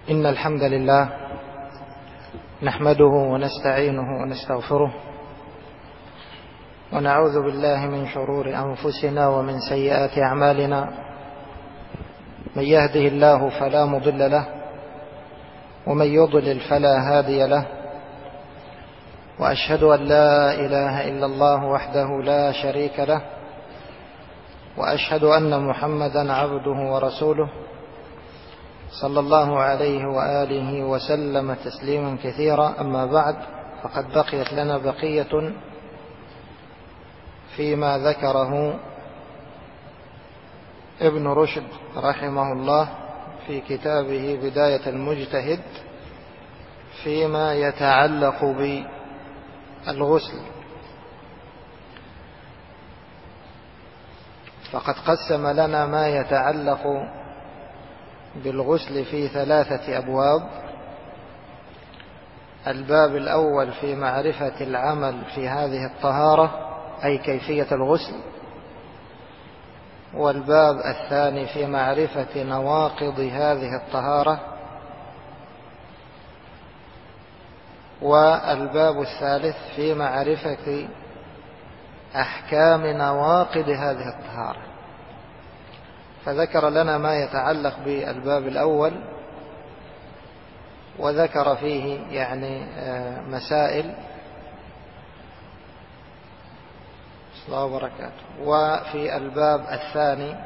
إن الحمد لله نحمده ونستعينه ونستغفره ونعوذ بالله من شرور أنفسنا ومن سيئات أعمالنا. من يهده الله فلا مضل له ومن يضلل فلا هادي له، وأشهد أن لا إله إلا الله وحده لا شريك له، وأشهد أن محمدا عبده ورسوله صلى الله عليه وآله وسلم تسليما كثيرا. أما بعد، فقد بقيت لنا بقية فيما ذكره ابن رشد رحمه الله في كتابه بداية المجتهد فيما يتعلق بالغسل. فقد قسم لنا ما يتعلق بالغسل في 3 أبواب. الباب الأول في معرفة العمل في هذه الطهارة، أي كيفية الغسل. والباب الثاني في معرفة نواقض هذه الطهارة. والباب الثالث في معرفة أحكام نواقض هذه الطهارة. فذكر لنا ما يتعلق بالباب الأول، وذكر فيه مسائل الله وبركاته. وفي الباب الثاني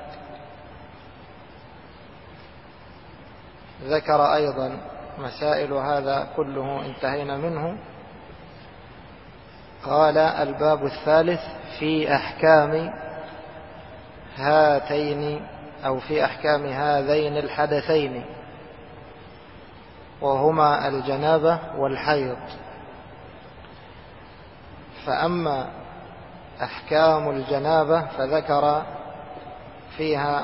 ذكر أيضا مسائل، هذا كله انتهينا منه. قال: الباب الثالث في أحكام هاتين أو في أحكام هذين الحدثين، وهما الجنابة والحيض. فأما أحكام الجنابة فذكر فيها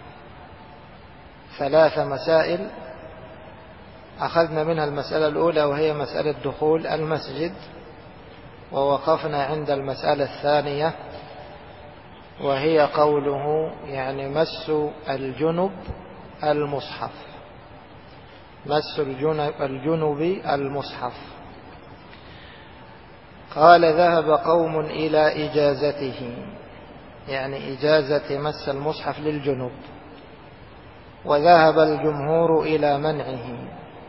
3 مسائل. أخذنا منها المسألة الأولى، وهي مسألة دخول المسجد، ووقفنا عند المسألة الثانية، وهي قوله مس الجنب المصحف، مس الجنب المصحف. قال: ذهب قوم إلى إجازته، إجازة مس المصحف للجنب، وذهب الجمهور إلى منعه،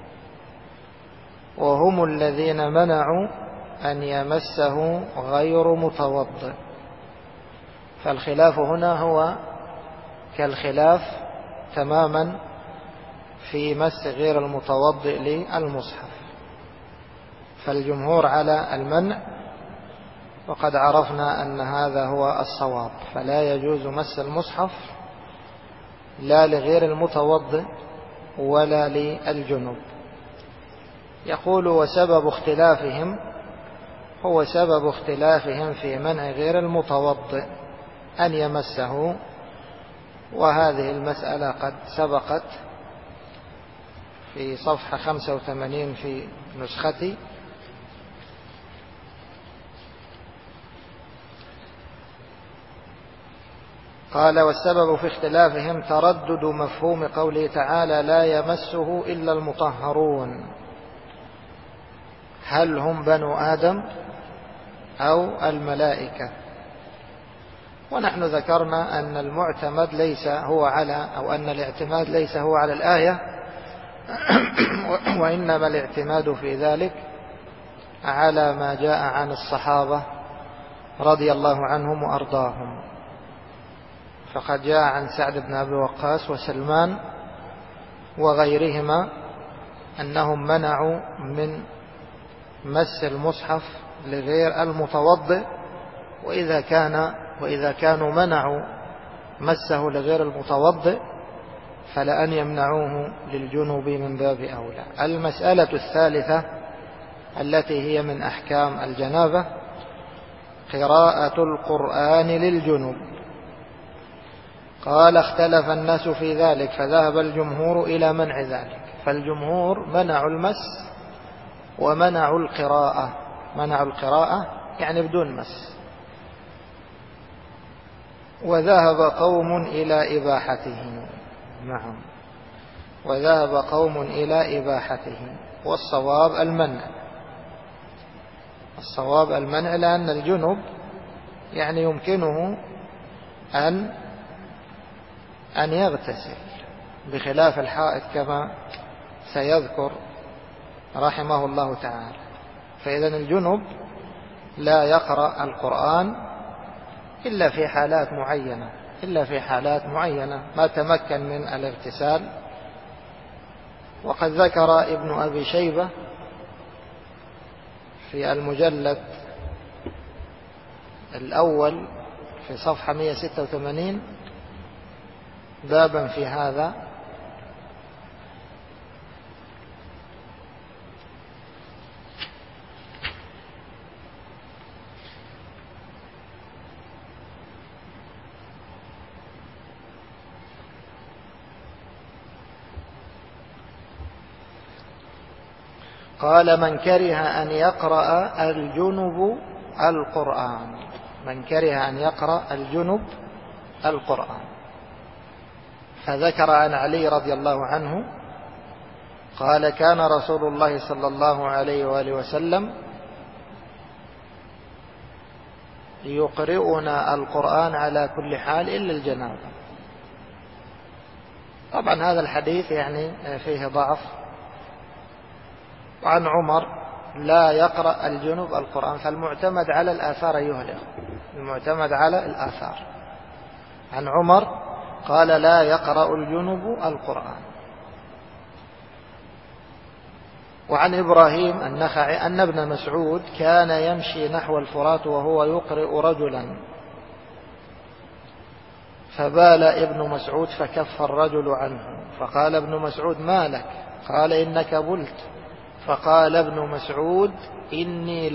وهم الذين منعوا أن يمسه غير متوضئ. فالخلاف هنا هو كالخلاف تماما في مس غير المتوضئ للمصحف. فالجمهور على المنع، وقد عرفنا أن هذا هو الصواب. فلا يجوز مس المصحف لا لغير المتوضئ ولا للجنب. يقول: وسبب اختلافهم هو سبب اختلافهم في منع غير المتوضئ أن يمسه. وهذه المسألة قد سبقت في صفحة 85 في نسختي. قال: والسبب في اختلافهم تردد مفهوم قوله تعالى: لا يمسه إلا المطهرون. هل هم بنو آدم أو الملائكة؟ ونحن ذكرنا أن المعتمد ليس هو على، أو أن الاعتماد ليس هو على الآية، وإنما الاعتماد في ذلك على ما جاء عن الصحابة رضي الله عنهم وأرضاهم. فقد جاء عن سعد بن أبي وقاص وسلمان وغيرهما أنهم منعوا من مس المصحف لغير المتوضئ. وإذا كانوا منعوا مسه لغير المتوضئ، فلأن يمنعوه للجنوب من باب أولى. المسألة الثالثة التي هي من أحكام الجنابة: قراءة القرآن للجنوب. قال: اختلف الناس في ذلك، فذهب الجمهور إلى منع ذلك. فالجمهور منعوا المس ومنعوا القراءة. منعوا القراءة بدون مس. وذهب قوم إلى إباحته. نعم. وذهب قوم إلى إباحته، والصواب المنع. الصواب المنع، لأن الجنب يعني يمكنه أن يغتسل بخلاف الحائط كما سيذكر رحمه الله تعالى. فإذن الجنب لا يقرأ القرآن إلا في حالات معينة، ما تمكن من الاغتسال. وقد ذكر ابن أبي شيبة في المجلد الأول في صفحة 186 بابا في هذا، قال: من كره أن يقرأ الجنب القرآن. من كره أن يقرأ الجنب القرآن. فذكر عن علي رضي الله عنه قال: كان رسول الله صلى الله عليه وآله وسلم يقرئنا القرآن على كل حال إلا الجنابة. طبعا هذا الحديث يعني فيه ضعف. وعن عمر: لا يقرأ الجنب القرآن. فالمعتمد على الآثار يهلك، المعتمد على الآثار. عن عمر قال: لا يقرأ الجنب القرآن. وعن إبراهيم النخعي أن ابن مسعود كان يمشي نحو الفرات وهو يقرئ رجلا، فبال ابن مسعود فكف الرجل عنه، فقال ابن مسعود: ما لك؟ قال: إنك بلت. فقال ابن مسعود: إني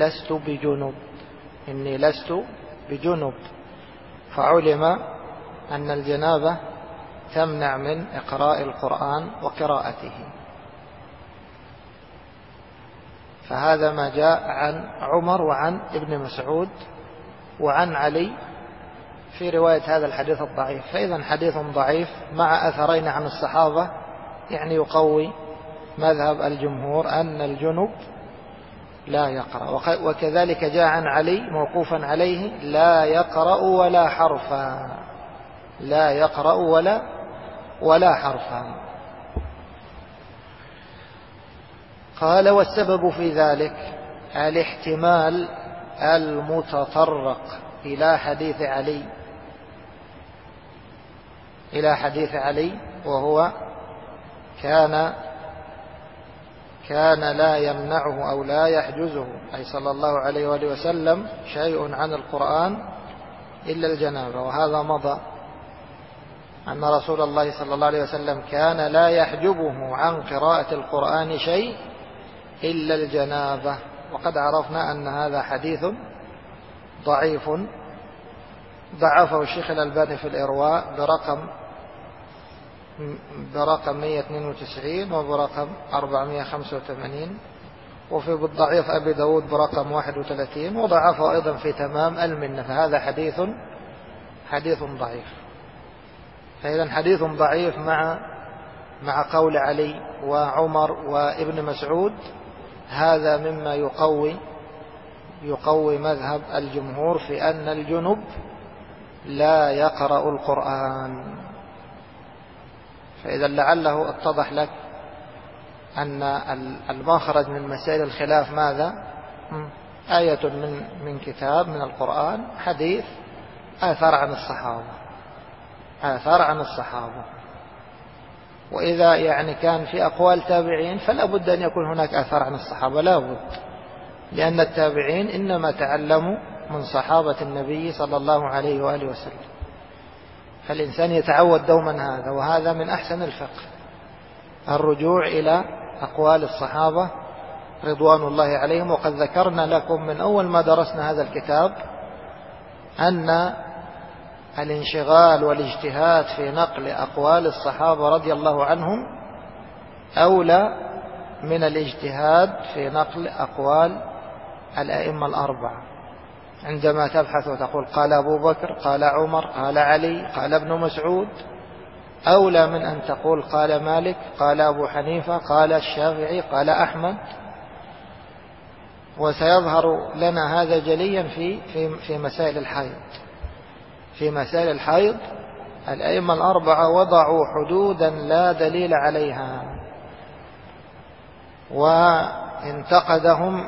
لست بجنب. فعلم أن الجنابة تمنع من إقراء القرآن وقراءته. فهذا ما جاء عن عمر وعن ابن مسعود وعن علي في رواية هذا الحديث الضعيف. فإذا حديث ضعيف مع أثرين عن الصحابة يعني يقوي مذهب الجمهور أن الجنب لا يقرأ. وكذلك جاء عن علي موقوفا عليه: لا يقرأ ولا حرفا. لا يقرأ ولا حرفا. قال: والسبب في ذلك الاحتمال المتطرق إلى حديث علي، وهو كان لا يمنعه أو لا يحجزه أي صلى الله عليه وآله وسلم شيء عن القرآن إلا الجنابة. وهذا مضى أن رسول الله صلى الله عليه وسلم كان لا يحجبه عن قراءة القرآن شيء إلا الجنابة. وقد عرفنا أن هذا حديث ضعيف ضعفه الشيخ الألباني في الإرواء برقم 192 وبرقم 485، وفي بالضعيف أبي داود برقم 31، وضعفه أيضا في تمام المنة. فهذا حديث ضعيف. فإذا حديث ضعيف مع قول علي وعمر وابن مسعود، هذا مما يقوي مذهب الجمهور في أن الجنب لا يقرأ القرآن. فإذا لعله اتضح لك أن المخرج من مسائل الخلاف ماذا؟ آية من كتاب من القرآن، حديث، آثار عن الصحابة. وإذا يعني كان في أقوال تابعين فلا بد أن يكون هناك آثار عن الصحابة، لا بد، لأن التابعين إنما تعلموا من صحابة النبي صلى الله عليه وآله وسلم. فالإنسان يتعود دوما هذا، وهذا من أحسن الفقه، الرجوع إلى أقوال الصحابة رضوان الله عليهم. وقد ذكرنا لكم من أول ما درسنا هذا الكتاب أن الانشغال والاجتهاد في نقل أقوال الصحابة رضي الله عنهم أولى من الاجتهاد في نقل أقوال الأئمة الأربعة. عندما تبحث وتقول قال أبو بكر، قال عمر، قال علي، قال ابن مسعود، أولى من أن تقول قال مالك، قال أبو حنيفة، قال الشافعي، قال أحمد. وسيظهر لنا هذا جليا في مسائل الحيض. في مسائل الحيض الأئمة الأربعة وضعوا حدودا لا دليل عليها، وانتقدهم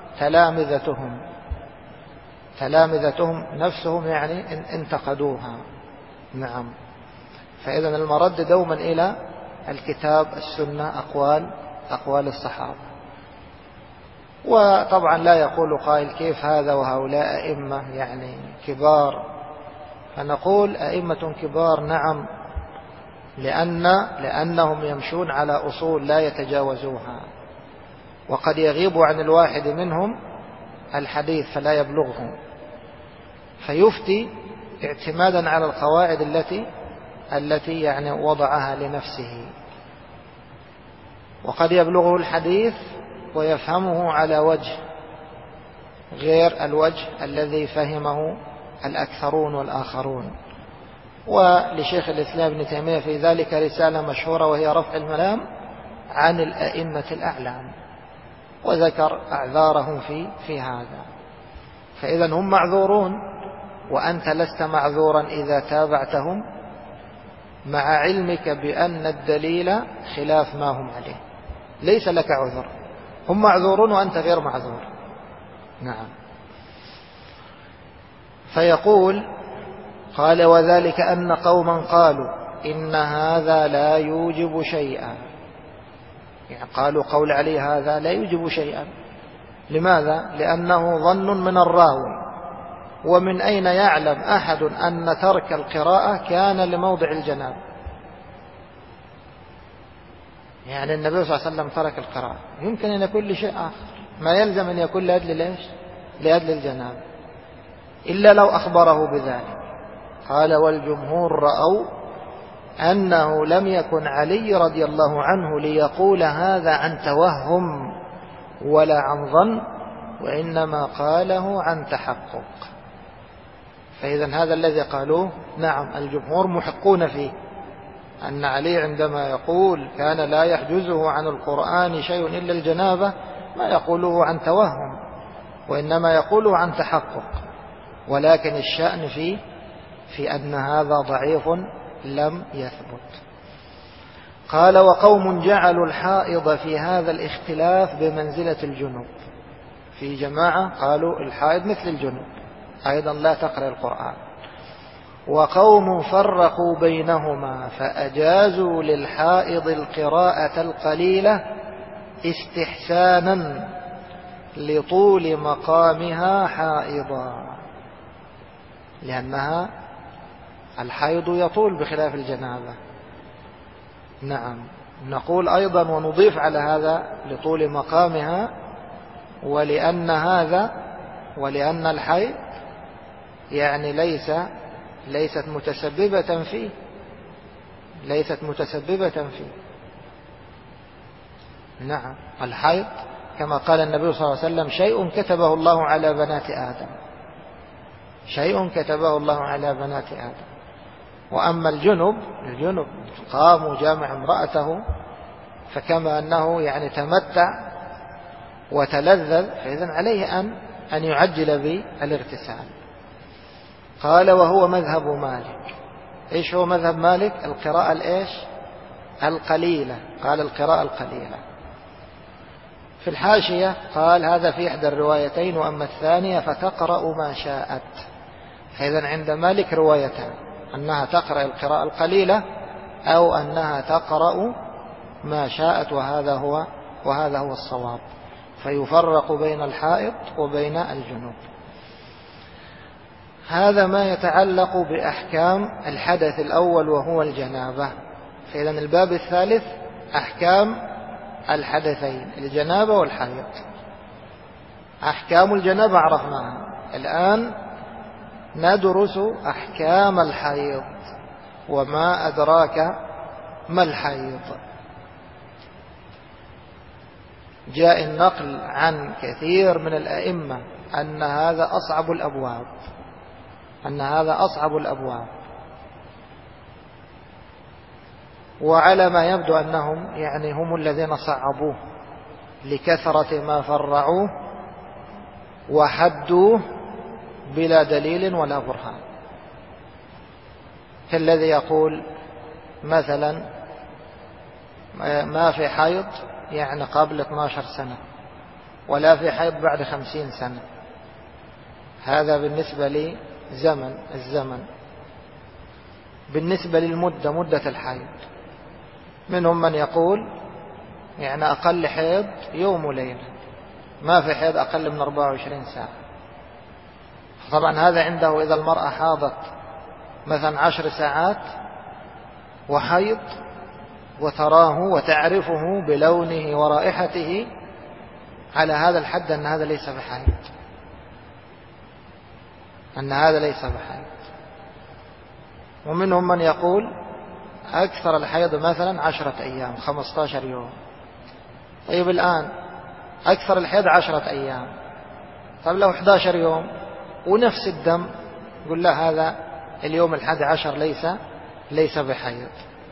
تلامذتهم نفسهم يعني انتقدوها. نعم. فإذن المرد دوما إلى الكتاب، السنة، أقوال الصحابة. وطبعا لا يقول قائل كيف هذا وهؤلاء أئمة يعني كبار، فنقول أئمة كبار نعم، لأنهم يمشون على أصول لا يتجاوزوها، وقد يغيب عن الواحد منهم الحديث فلا يبلغه، فيفتي اعتمادا على القواعد التي يعني وضعها لنفسه. وقد يبلغه الحديث ويفهمه على وجه غير الوجه الذي فهمه الأكثرون والآخرون. ولشيخ الإسلام ابن تيمية في ذلك رسالة مشهورة، وهي رفع الملام عن الأئمة الأعلام، وذكر أعذارهم في هذا. فإذا هم معذورون، وأنت لست معذورا إذا تابعتهم مع علمك بأن الدليل خلاف ما هم عليه، ليس لك عذر. هم معذورون وأنت غير معذور. نعم. فيقول قال وذلك أن قوما قالوا إن هذا لا يوجب شيئا، يعني قالوا قول علي هذا لا يوجب شيئا. لماذا؟ لأنه ظن من الراوي، ومن أين يعلم أحد أن ترك القراءة كان لموضع الجناب؟ يعني النبي صلى الله عليه وسلم ترك القراءة، يمكن أن يكون لشيء آخر، ما يلزم أن يكون لأجل ليش؟ لأجل الجناب، إلا لو أخبره بذلك. قال والجمهور رأوا أنه لم يكن علي رضي الله عنه ليقول هذا عن توهم ولا عن ظن، وإنما قاله عن تحقق. فإذا هذا الذي قالوه نعم الجمهور محقون فيه، أن علي عندما يقول كان لا يحجزه عن القرآن شيء إلا الجنابة ما يقوله عن توهم، وإنما يقوله عن تحقق. ولكن الشأن في أن هذا ضعيف لم يثبت. قال وقوم جعلوا الحائض في هذا الاختلاف بمنزلة الجنوب. في جماعة قالوا الحائض مثل الجنوب أيضا لا تقرأ القرآن، وقوم فرقوا بينهما فأجازوا للحائض القراءة القليلة استحسانا لطول مقامها حائضا، لأنها الحيض يطول بخلاف الجنابة. نعم. نقول أيضا ونضيف على هذا لطول مقامها، ولأن الحيض يعني ليست متسببة فيه، نعم. الحيض كما قال النبي صلى الله عليه وسلم شيء كتبه الله على بنات آدم. وأما الجنب قام جامع امرأته، فكما أنه يعني تمتع وتلذذ، فإذن عليه أن يعجل بالاغتسال. قال وهو مذهب مالك. إيش هو مذهب مالك؟ القراءة الإيش؟ القليلة. قال القراءة القليلة. في الحاشية قال هذا في إحدى الروايتين، وأما الثانية فتقرأ ما شاءت. فإذن عند مالك روايتان، أنها تقرأ القراءة القليلة أو أنها تقرأ ما شاءت، وهذا هو الصواب. فيفرق بين الحائض وبين الجنوب. هذا ما يتعلق بأحكام الحدث الأول وهو الجنابة. فإذن الباب الثالث أحكام الحدثين الجنابة والحيض. أحكام الجنابة عرفناها، الآن ندرس أحكام الحيض وما أدراك ما الحيض. جاء النقل عن كثير من الأئمة أن هذا أصعب الأبواب، وعلى ما يبدو أنهم يعني هم الذين صعبوه لكثرة ما فرعوه وحدوه بلا دليل ولا برهان، كالذي يقول مثلا ما في حيض يعني قبل 12 سنة ولا في حيض بعد 50 سنة. هذا بالنسبة الزمن. بالنسبة للمدة، مدة الحيض، منهم من يقول يعني أقل حيض يوم وليلة، ما في حيض أقل من 24 ساعة. طبعا هذا عنده إذا المرأة حاضت مثلا 10 ساعات وحيض وتراه وتعرفه بلونه ورائحته، على هذا الحد أن هذا ليس بحيض، ومنهم من يقول أكثر الحيض مثلا 10 أيام 15 يوم. طيب الآن أكثر الحيض 10 أيام، طيب لو 11 يوم ونفس الدم، يقول لا هذا اليوم 11 ليس بحيض.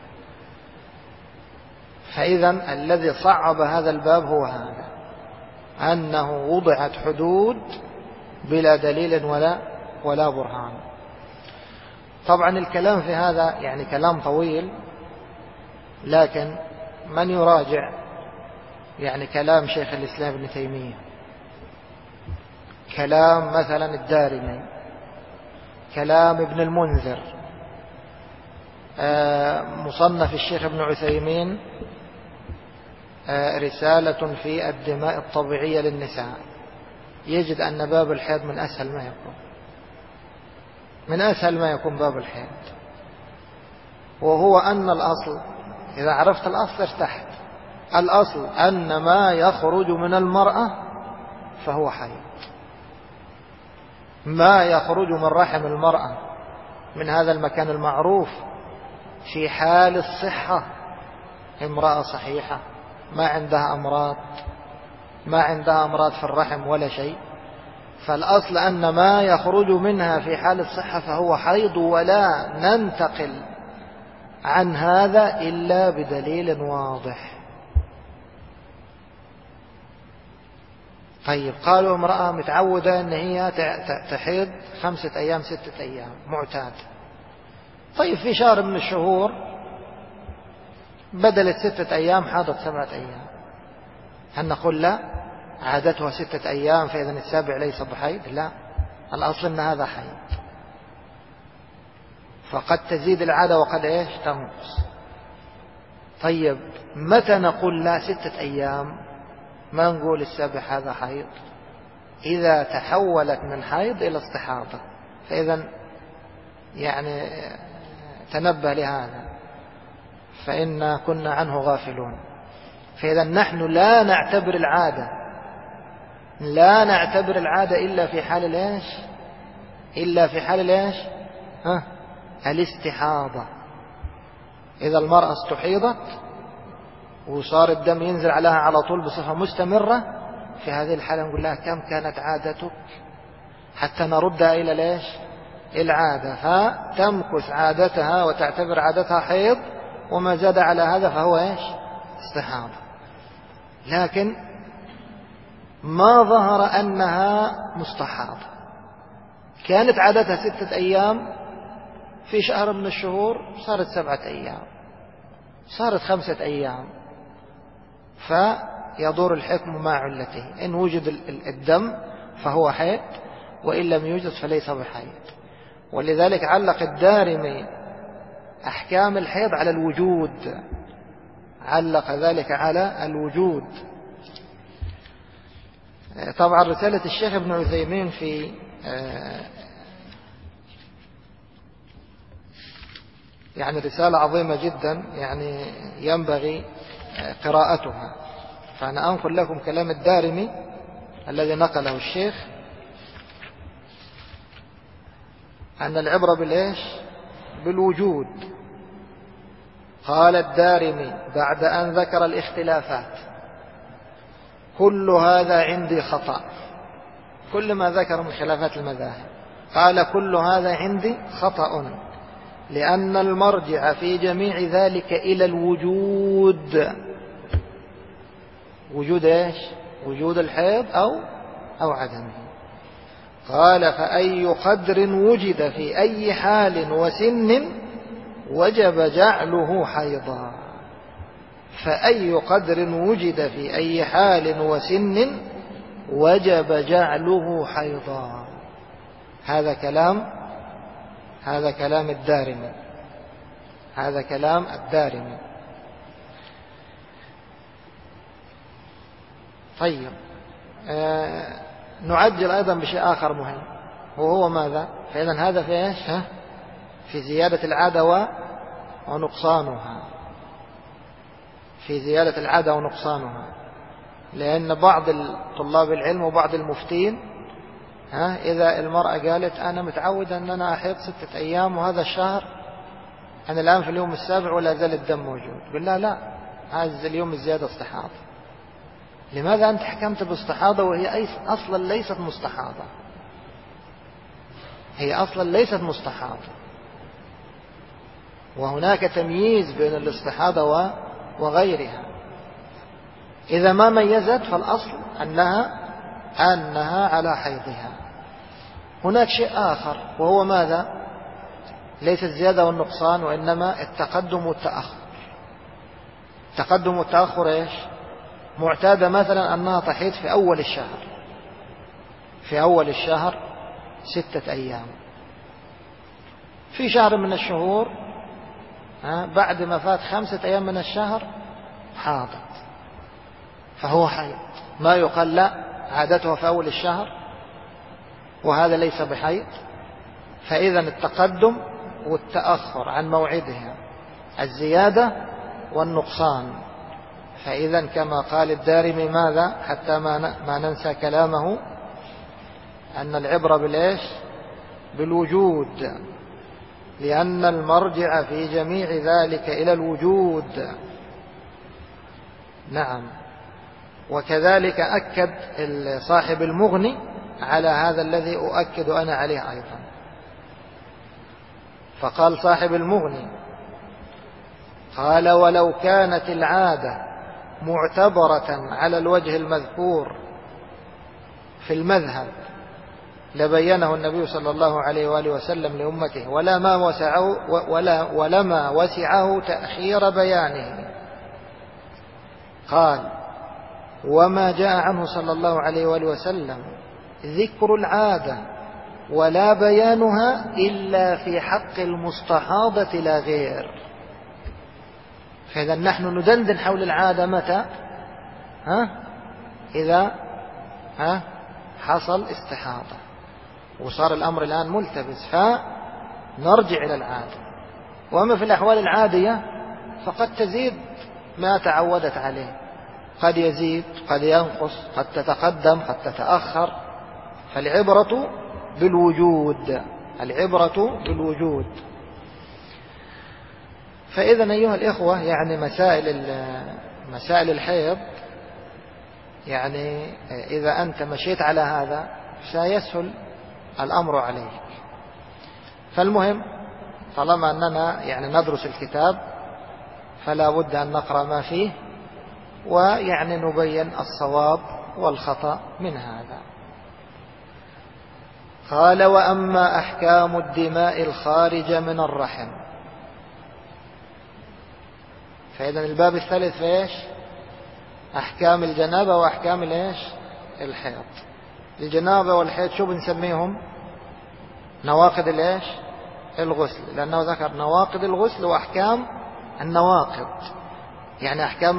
فإذا الذي صعب هذا الباب هو هذا، أنه وضعت حدود بلا دليل ولا برهان. طبعا الكلام في هذا يعني كلام طويل، لكن من يراجع يعني كلام شيخ الإسلام ابن تيمية، كلام مثلا الدارمي، كلام ابن المنذر، مصنف الشيخ ابن عثيمين رسالة في الدماء الطبيعية للنساء، يجد أن باب الحيض من أسهل ما يكون باب الحيض. وهو أن الأصل، إذا عرفت الأصل ارتحت، الأصل أن ما يخرج من المرأة فهو حيض، ما يخرج من رحم المرأة من هذا المكان المعروف في حال الصحة، امرأة صحيحة ما عندها أمراض في الرحم ولا شيء، فالأصل أن ما يخرج منها في حال الصحة فهو حيض، ولا ننتقل عن هذا إلا بدليل واضح. طيب قالوا امرأة متعودة أن هي تحيض 5 أيام 6 أيام معتاد، طيب في شهر من الشهور بدلت 6 أيام حاضت 7 أيام، هل نقول لا عادتها 6 أيام فإذا السابع ليس بحيض؟ لا، الأصل أن هذا حيض، فقد تزيد العادة وقد تنقص. طيب متى نقول لا 6 أيام؟ ما نقول السابع هذا حيض، إذا تحولت من حيض إلى استحاضة، فإذا يعني تنبه لهذا، فإن كنا عنه غافلون. فإذا نحن لا نعتبر العادة إلا في حال الاستحاضة. إذا المرأة استحيضت وصار الدم ينزل عليها على طول بصفة مستمرة، في هذه الحالة نقول لها كم كانت عادتك حتى نردها إلى العادة، فتمكث عادتها وتعتبر عادتها حيض، وما زاد على هذا فهو استحاضة. لكن ما ظهر أنها مستحاضة، كانت عادتها 6 أيام، في شهر من الشهور صارت 7 أيام، صارت 5 أيام، فيدور الحكم مع علته، إن وجد الدم فهو حيض، وإن لم يوجد فليس بحيض. ولذلك علق الدارمي أحكام الحيض على الوجود، علق ذلك على الوجود. طبعا رسالة الشيخ ابن عثيمين في يعني رسالة عظيمة جدا، يعني ينبغي قراءتها. فأنا أنقل لكم كلام الدارمي الذي نقله الشيخ، أن العبرة بالوجود. قال الدارمي بعد أن ذكر الاختلافات: كل هذا عندي خطأ. كل ما ذكر من خلافات المذاهب قال كل هذا عندي خطأ، لأن المرجع في جميع ذلك إلى الوجود. وجود إيش؟ وجود الحيض أو عدمه. قال فأي قدر وجد في أي حال وسن وجب جعله حيضا. فأي قدر وجد في أي حال وسن وجب جعله حيضا. هذا كلام الدارمي. هذا كلام الدارمي. طيب، نعجل أيضا بشيء آخر مهم، وهو ماذا؟ فإذا هذا في إيش؟ في زيادة العادة ونقصانها. في زيادة العادة ونقصانها. لأن بعض طلاب العلم وبعض المفتين إذا المرأة قالت أنا متعودة أن أنا أحيض 6 أيام وهذا الشهر أنا الآن في اليوم السابع ولا زال الدم موجود، قل لا هذا اليوم الزيادة استحاضة. لماذا أنت حكمت باستحاضة وهي أصلا ليست مستحاضة؟ هي أصلا ليست مستحاضة. وهناك تمييز بين الاستحاضة وغيرها. إذا ما ميزت فالأصل أنها على حيضها. هناك شيء آخر وهو ماذا؟ ليس الزيادة والنقصان وإنما التقدم والتأخر. التقدم والتأخر إيش؟ معتادة مثلا أنها تحيض في أول الشهر. في أول الشهر 6 أيام. في شهر من الشهور بعد ما فات 5 أيام من الشهر حاضت، فهو حيض. ما يقال لا عادتها في أول الشهر وهذا ليس بحيض. فإذا التقدم والتأخر عن موعدها، الزيادة والنقصان. فإذا كما قال الدارمي ماذا؟ حتى ما ننسى كلامه، أن العبرة بالإيش؟ بالوجود، لأن المرجع في جميع ذلك إلى الوجود. نعم. وكذلك أكد صاحب المغني على هذا الذي أؤكد أنا عليه أيضا. فقال صاحب المغني قال ولو كانت العادة معتبرة على الوجه المذكور في المذهب لبينه النبي صلى الله عليه وآله وسلم لأمته ولما وسعه تأخير بيانه. قال وما جاء عنه صلى الله عليه وآله وسلم ذكر العادة ولا بيانها إلا في حق المستحاضة لا غير. فإذا نحن ندندن حول العادة متى؟ إذا حصل استحاضة وصار الأمر الآن ملتبس، فنرجع إلى العادة. وأما في الأحوال العادية فقد تزيد ما تعودت عليه، قد يزيد قد ينقص، قد تتقدم قد تتأخر. فالعبرة بالوجود. العبرة بالوجود. فإذا أيها الإخوة يعني مسائل الحيض، يعني إذا أنت مشيت على هذا سيسهل الأمر عليك. فالمهم طالما أننا يعني ندرس الكتاب فلا بد أن نقرأ ما فيه ويعني نبين الصواب والخطأ من هذا. قال وأما أحكام الدماء الخارجة من الرحم. فإذا الباب الثالث فإيش؟ أحكام الجنابة وأحكام الإيش؟ الحيض. الجنابة والحيض شو بنسميهم؟ نواقض الإيش؟ الغسل، لأنه ذكر نواقض الغسل وأحكام النواقض، يعني أحكام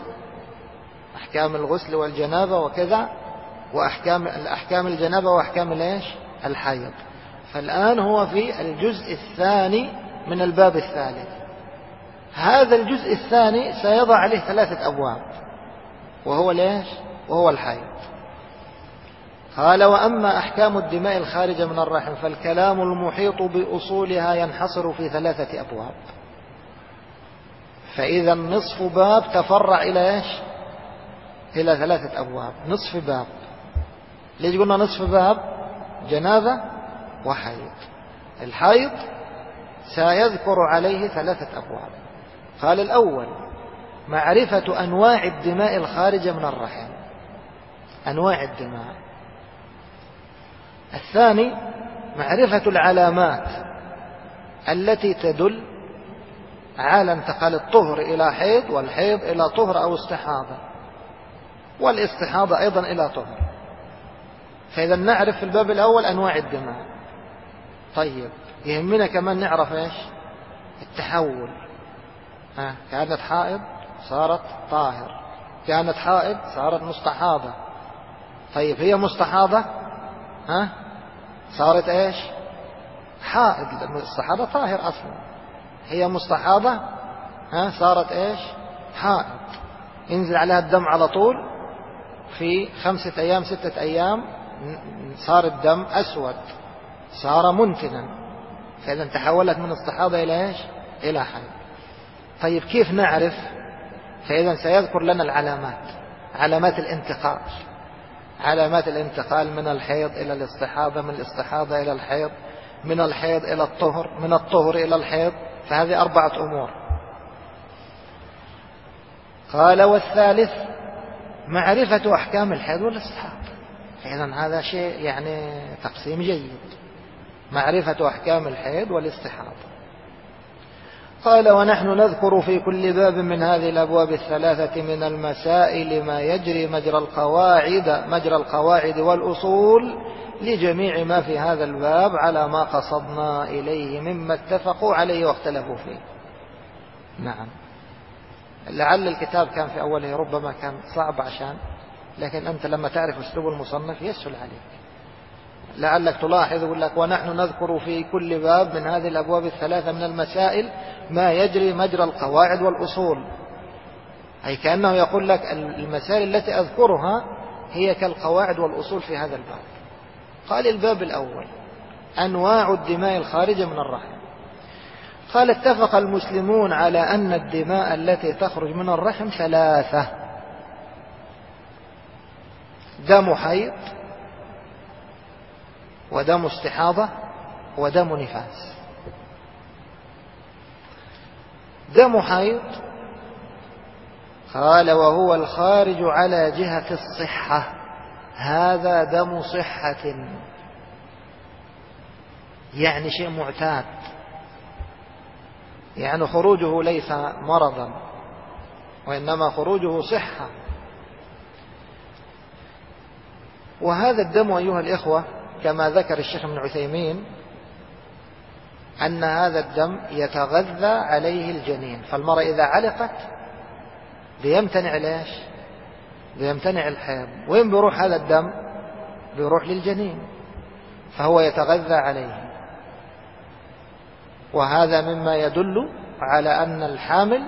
الغسل والجنابة وكذا، وأحكام الجنابة وأحكام الإيش؟ الحيض. فالآن هو في الجزء الثاني من الباب الثالث. هذا الجزء الثاني سيضع عليه 3 أبواب، وهو الإيش؟ وهو الحيض. قال وأما أحكام الدماء الخارجة من الرحم فالكلام المحيط بأصولها ينحصر في 3 أبواب. فإذا نصف باب تفرع إلى إيش؟ إلى 3 أبواب. نصف باب. ليش قلنا نصف باب؟ جنابة وحيض. الحيض سيذكر عليه 3 أبواب. قال الأول معرفة أنواع الدماء الخارجة من الرحم، أنواع الدماء. الثاني معرفة العلامات التي تدل على انتقال الطهر إلى حيض، والحيض إلى طهر أو استحاضة، والاستحاضة أيضا إلى طهر. فإذا نعرف في الباب الأول أنواع الدماء. طيب يهمنا كمان نعرف إيش التحول. كانت حائض صارت طاهر، كانت حائض صارت مستحاضة. طيب هي مستحاضة صارت إيش حائض، المستحاضة طاهر أصلا. هي مستحاضة صارت إيش حائض، ينزل عليها الدم على طول في 5 أيام 6 أيام صار الدم أسود، صار منتنا. فإذا تحولت من استحاضة إلى إيش إلى حيض. طيب كيف نعرف؟ فإذا سيذكر لنا العلامات، علامات الانتقال، علامات الانتقال من الحيض إلى الاستحاضة، من الاستحاضة إلى الحيض، من الحيض إلى الطهر، من الطهر إلى الحيض. فهذه 4 أمور. قال والثالث معرفة أحكام الحيض والاستحاضة. فإذا هذا شيء يعني تقسيم جيد، معرفة أحكام الحيض والاستحاضة. قال ونحن نذكر في كل باب من هذه الأبواب 3 من المسائل ما يجري مجرى القواعد والأصول لجميع ما في هذا الباب على ما قصدنا إليه مما اتفقوا عليه واختلفوا فيه. نعم، لعل الكتاب كان في أوله ربما كان صعب لكن أنت لما تعرف أسلوب المصنف يسهل عليك. لعلك تلاحظ يقول لك ونحن نذكر في كل باب من هذه الأبواب 3 من المسائل ما يجري مجرى القواعد والأصول، أي كأنه يقول لك المسائل التي أذكرها هي كالقواعد والأصول في هذا الباب. قال الباب الأول أنواع الدماء الخارجة من الرحم. قال اتفق المسلمون على أن الدماء التي تخرج من الرحم 3: دم حيض، ودم استحاضة، ودم نفاس. دم حيض قال وهو الخارج على جهة الصحة، هذا دم صحة، يعني شيء معتاد، يعني خروجه ليس مرضا وإنما خروجه صحة. وهذا الدم أيها الإخوة كما ذكر الشيخ ابن عثيمين أن هذا الدم يتغذى عليه الجنين، فالمرأة إذا علقت بيمتنع ليش؟ بيمتنع الحيض. وين بيروح هذا الدم؟ بيروح للجنين، فهو يتغذى عليه. وهذا مما يدل على أن الحامل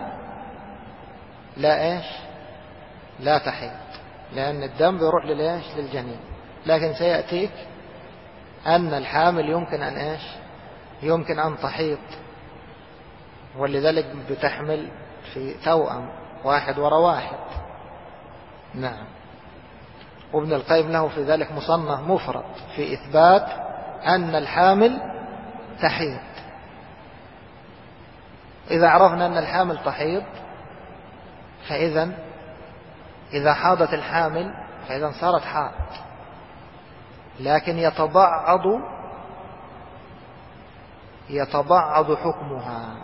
لا تحيض، لأن الدم بيروح للجنين. لكن سيأتيك أن الحامل يمكن أن تحيض، ولذلك بتحمل في توأم واحد وراء واحد. نعم. وابن القيم له في ذلك مصنف مفرد في إثبات أن الحامل تحيض. إذا عرفنا أن الحامل تحيض فإذا إذا حاضت الحامل فإذا صارت حائض، لكن يتبعض حكمها.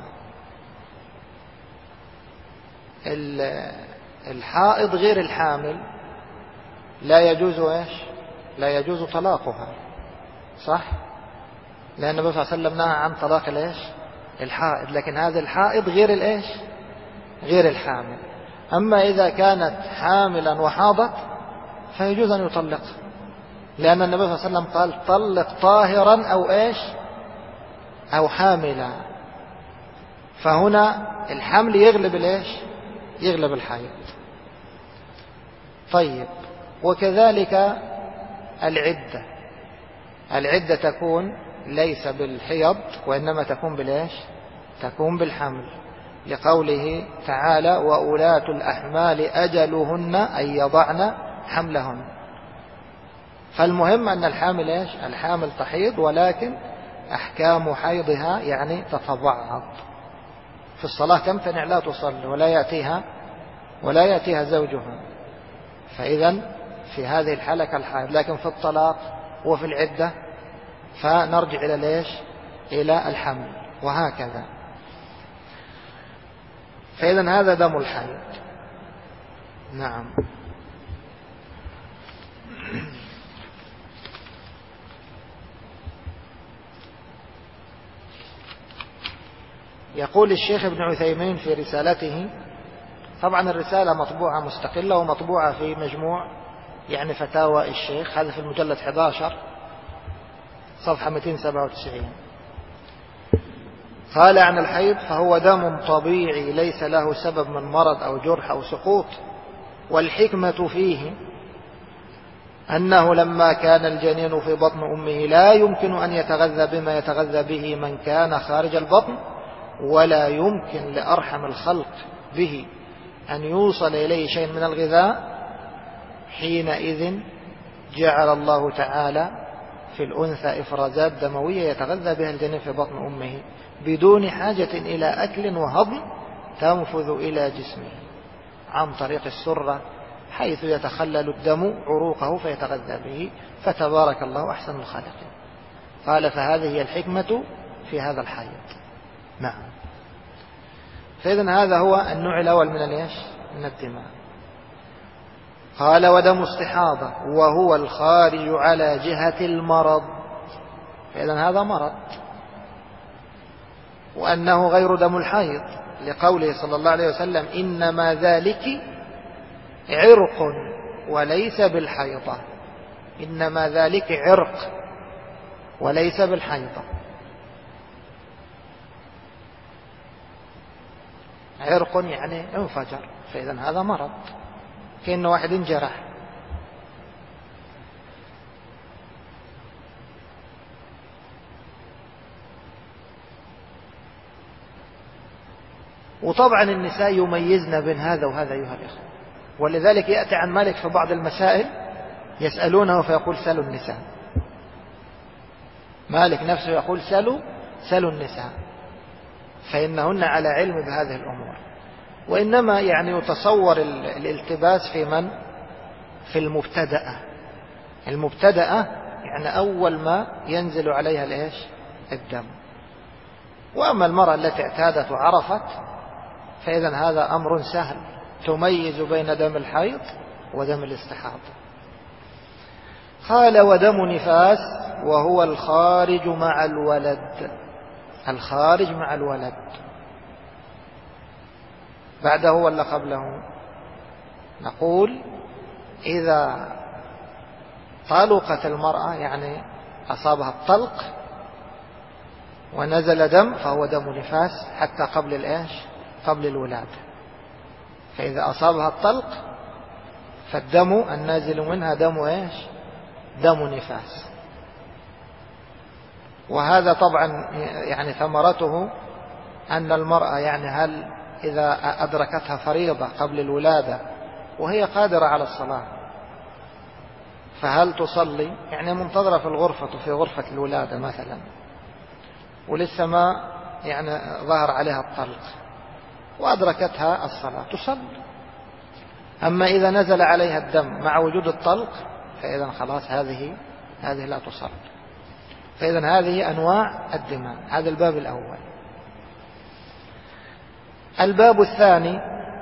الحائض غير الحامل لا يجوز طلاقها، صح؟ لأن النبي صلى الله عليه وسلم نهى عن طلاق الحائض، لكن هذا الحائض غير الحامل. أما إذا كانت حاملا وحاضت فيجوز أن يطلقها، لأن النبي صلى الله عليه وسلم قال طلق طاهرا أو حاملا. فهنا الحمل يغلب الحيض. طيب، وكذلك العدة تكون ليس بالحيض وإنما تكون بالحمل، لقوله تعالى وأولاة الأحمال أجلهن أن يضعن حملهن. فالمهم أن الحامل تحيض، ولكن أحكام حيضها يعني تتبعض. في الصلاة تمتنع لا تصلي ولا يأتيها زوجها، فإذا في هذه الحالة كالحائض. لكن في الطلاق وفي العدة فنرجع إلى ليش؟ إلى الحمل، وهكذا. فإذا هذا دم الحيض. نعم. يقول الشيخ ابن عثيمين في رسالته، طبعا الرسالة مطبوعة مستقلة ومطبوعة في مجموع يعني فتاوى الشيخ، هذا في المجلد 11 صفحة 297. قال عن الحيض: فهو دم طبيعي ليس له سبب من مرض أو جرح أو سقوط، والحكمة فيه أنه لما كان الجنين في بطن أمه لا يمكن أن يتغذى بما يتغذى به من كان خارج البطن، ولا يمكن لأرحم الخلق به أن يوصل إليه شيء من الغذاء، حينئذ جعل الله تعالى في الأنثى إفرازات دموية يتغذى بها الجنين في بطن أمه بدون حاجة إلى أكل وهضم تنفذ إلى جسمه عن طريق السرة، حيث يتخلل الدم عروقه فيتغذى به، فتبارك الله أحسن الخالقين. قال: فهذه هي الحكمة في هذا الحيض. نعم. فإذن هذا هو النوع الأول من الدماء. قال: ودم استحاضة وهو الخارج على جهة المرض. فإذن هذا مرض، وأنه غير دم الحيض، لقوله صلى الله عليه وسلم: إنما ذلك عرق وليس بالحيضة. إنما ذلك عرق وليس بالحيضة. عرق يعني انفجر، فإذا هذا مرض، كأنه واحد انجرح. وطبعا النساء يميزن بين هذا وهذا أيها الإخوة، ولذلك يأتي عن مالك في بعض المسائل يسألونه فيقول: سلوا النساء. مالك نفسه يقول: سلوا النساء، فإنهن على علم بهذه الأمور. وإنما يعني يتصور الالتباس في المبتدأة يعني أول ما ينزل عليها الدم. وأما المرأة التي اعتادت وعرفت فإذا هذا أمر سهل، تميز بين دم الحيض ودم الاستحاضة. قال: ودم نفاس وهو الخارج مع الولد. الخارج مع الولد بعده ولا قبله؟ نقول: إذا طلقت المرأة يعني أصابها الطلق ونزل دم فهو دم نفاس حتى قبل الولادة. فإذا أصابها الطلق فالدم النازل منها دم نفاس. وهذا طبعا يعني ثمرته أن المرأة يعني هل إذا أدركتها فريضة قبل الولادة وهي قادرة على الصلاة فهل تصلي؟ يعني منتظرة في الغرفة، في غرفة الولادة مثلا، ولسه ما يعني ظهر عليها الطلق وأدركتها الصلاة، تصلي. أما إذا نزل عليها الدم مع وجود الطلق فإذا خلاص هذه لا تصلي. فإذا هذه أنواع الدماء. هذا الباب الأول. الباب الثاني: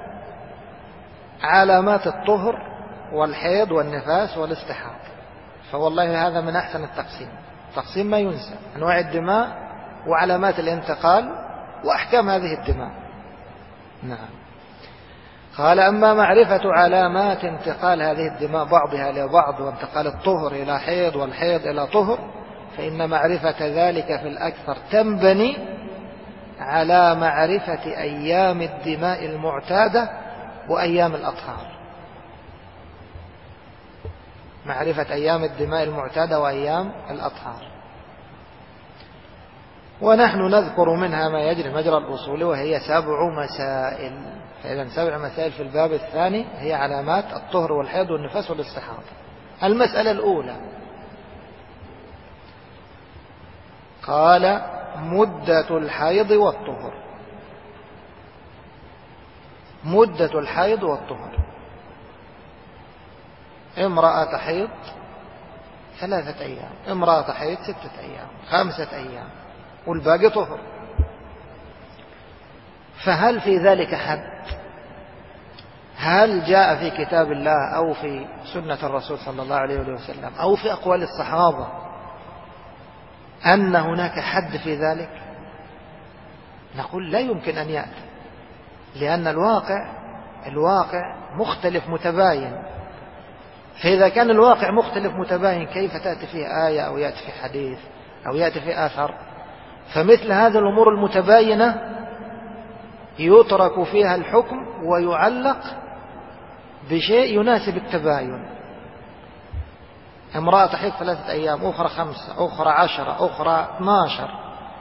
علامات الطهر والحيض والنفاس والاستحاضة. فوالله هذا من أحسن تقسيم ما ينسى، أنواع الدماء وعلامات الانتقال وأحكام هذه الدماء. نعم. قال: أما معرفة علامات انتقال هذه الدماء بعضها إلى بعض وانتقال الطهر إلى حيض والحيض إلى طهر، فإن معرفة ذلك في الأكثر تنبني على معرفة أيام الدماء المعتادة وأيام الأطهار. معرفة أيام الدماء المعتادة وأيام الأطهار. ونحن نذكر منها ما يجري مجرى الأصول، وهي 7 مسائل. فإذا 7 مسائل في الباب الثاني هي علامات الطهر والحيض والنفاس والاستحاضة. المسألة الأولى: قال مدة الحيض والطهر. مدة الحيض والطهر، امرأة حيض 3 أيام، امرأة حيض 6 أيام، 5 أيام، والباقي طهر. فهل في ذلك حد؟ هل جاء في كتاب الله أو في سنة الرسول صلى الله عليه وسلم أو في أقوال الصحابة أن هناك حد في ذلك؟ نقول لا يمكن أن يأتي، لأن الواقع مختلف متباين. فإذا كان الواقع مختلف متباين كيف تأتي فيه آية أو يأتي فيه حديث أو يأتي فيه آثر؟ فمثل هذه الأمور المتباينة يترك فيها الحكم ويعلق بشيء يناسب التباين. امرأة تحيض 3 أيام، أخرى 5، أخرى 10، أخرى 12،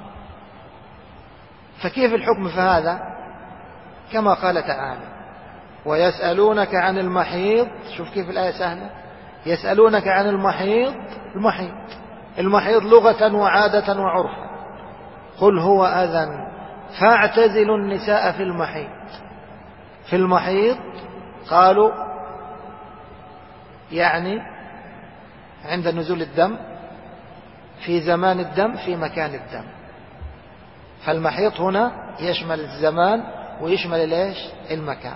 فكيف الحكم في هذا؟ كما قال تعالى ويسألونك عن المحيض. شوف كيف الآية سهلة، يسألونك عن المحيض. المحيض لغة وعادة وعرفا، قل هو أذى فاعتزلوا النساء في المحيض. في المحيض قالوا يعني عند نزول الدم، في زمان الدم، في مكان الدم. فالمحيض هنا يشمل الزمان ويشمل المكان.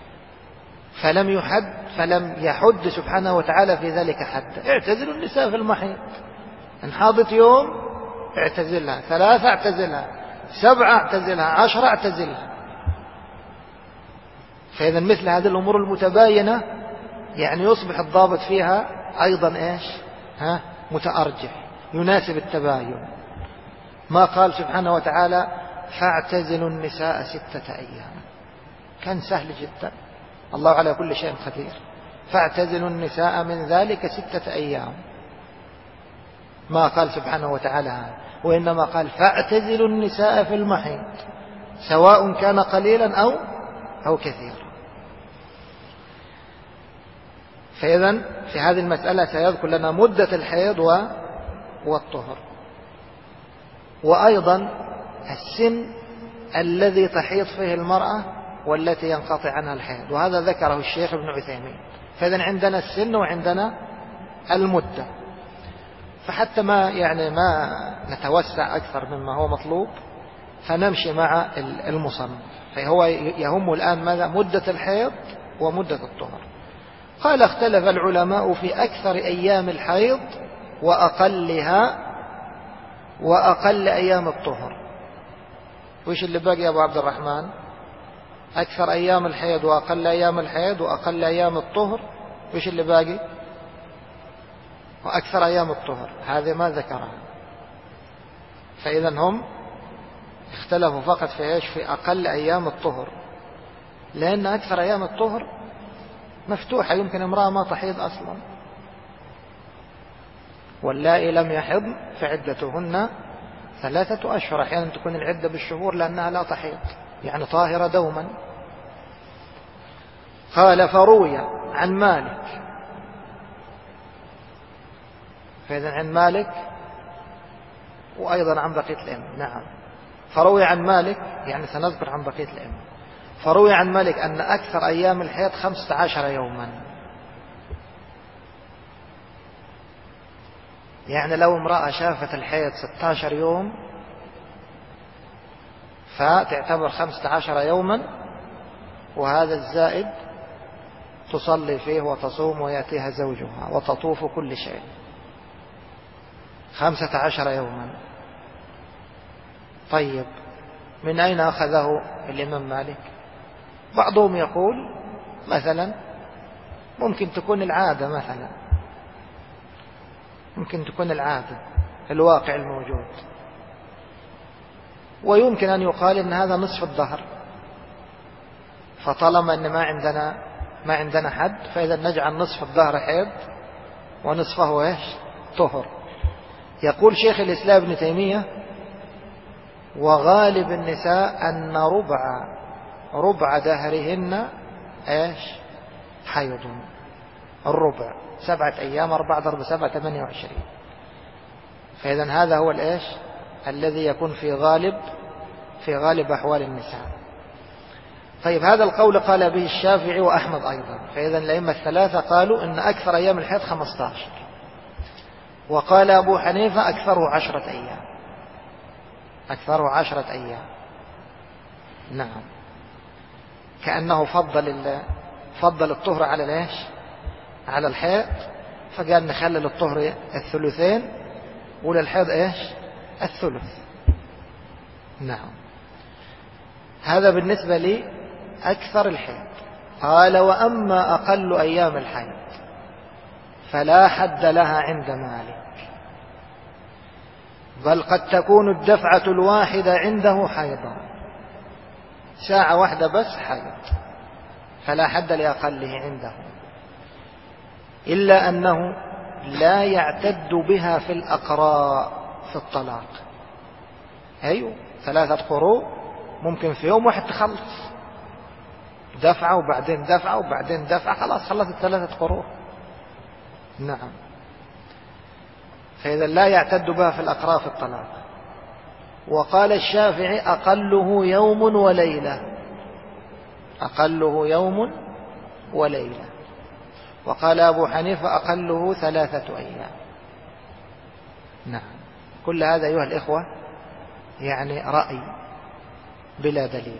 فلم يحد سبحانه وتعالى في ذلك حد. اعتزلوا النساء في المحيض، إن حاضت يوم اعتزلها، 3 اعتزلها، 7 اعتزلها، 10 اعتزلها. فإذا مثل هذه الأمور المتباينة يعني يصبح الضابط فيها أيضا متأرجح يناسب التباين. ما قال سبحانه وتعالى فاعتزلوا النساء 6 أيام، كان سهل جدا، الله على كل شيء قدير. فاعتزلوا النساء من ذلك 6 أيام، ما قال سبحانه وتعالى هذا، وإنما قال فاعتزلوا النساء في المحيض سواء كان قليلا أو كثيرا. فإذا في هذه المسألة سيذكر لنا مدة الحيض والطهر، وأيضا السن الذي تحيض فيه المرأة والتي ينقطع عنها الحيض، وهذا ذكره الشيخ ابن عثيمين. فإذا عندنا السن وعندنا المدة. فحتى ما نتوسع أكثر مما هو مطلوب، فنمشي مع المصنف. فهو يهم الآن ماذا؟ مدة الحيض ومدة الطهر. قال اختلف العلماء في أكثر أيام الحيض وأقلها وأقل أيام الطهر. وإيش اللي باقي يا أبو عبد الرحمن؟ أكثر أيام الحيض وأقل أيام الحيض وأقل أيام الطهر. وإيش اللي باقي؟ وأكثر أيام الطهر، هذه ما ذكرها. فإذا هم اختلفوا فقط في أقل أيام الطهر، لأن أكثر أيام الطهر مفتوحة، يمكن امرأة ما تحيض أصلا. واللائي لم يحضن فعدتهن 3 أشهر. أحيانا تكون العدة بالشهور لأنها لا تحيض، يعني طاهرة دوما. قال فروي عن مالك. فإذا عن مالك وأيضا عن بقية الأئمة. نعم، فروي عن مالك، يعني سنذكر عن بقية الأئمة. فروي عن مالك أن أكثر أيام الحيض 15 يوما. يعني لو امرأة شافت الحيض 16 يوم فتعتبر 15 يوما، وهذا الزائد تصلي فيه وتصوم ويأتيها زوجها وتطوف كل شيء. 15 يوما. طيب من أين أخذه الإمام مالك؟ بعضهم يقول مثلا ممكن تكون العادة، مثلا ممكن تكون العادة، الواقع الموجود. ويمكن أن يقال إن هذا نصف الدهر، فطالما أن ما عندنا حد، فإذا نجعل نصف الدهر حيض ونصفه طهر. يقول شيخ الإسلام ابن تيمية وغالب النساء أن ربع دهرهن حيض. الربع 7 أيام، 4 ضرب 7 28. فإذا هذا هو الذي يكون في غالب أحوال النساء. طيب هذا القول قال به الشافعي وأحمد أيضا، فإذا الأئمة الثلاثة قالوا إن أكثر أيام الحيض 15، وقال أبو حنيفة أكثره 10 أيام، أكثره 10 أيام. نعم، كأنه فضل الطهر على على الحيض، فقال نخلل الطهر الثلثين وللحيض الثلث. نعم، هذا بالنسبة لي أكثر الحيض. قال وأما أقل أيام الحيض فلا حد لها عند مالك، بل قد تكون الدفعة الواحدة عنده حيضا، ساعة واحدة بس حيض، فلا حد لأقله عنده، إلا أنه لا يعتد بها في الأقراء في الطلاق. أيوه، 3 قروء ممكن في يوم واحد تخلص، دفعة وبعدين دفعة وبعدين دفعة، خلاص خلصت 3 قروء. نعم، فإذا لا يعتد بها في الأقراء في الطلاق. وقال الشافعي أقله يوم وليلة، أقله يوم وليلة. وقال أبو حنيفة أقله 3 أيام. نعم، كل هذا أيها الإخوة يعني رأي بلا دليل.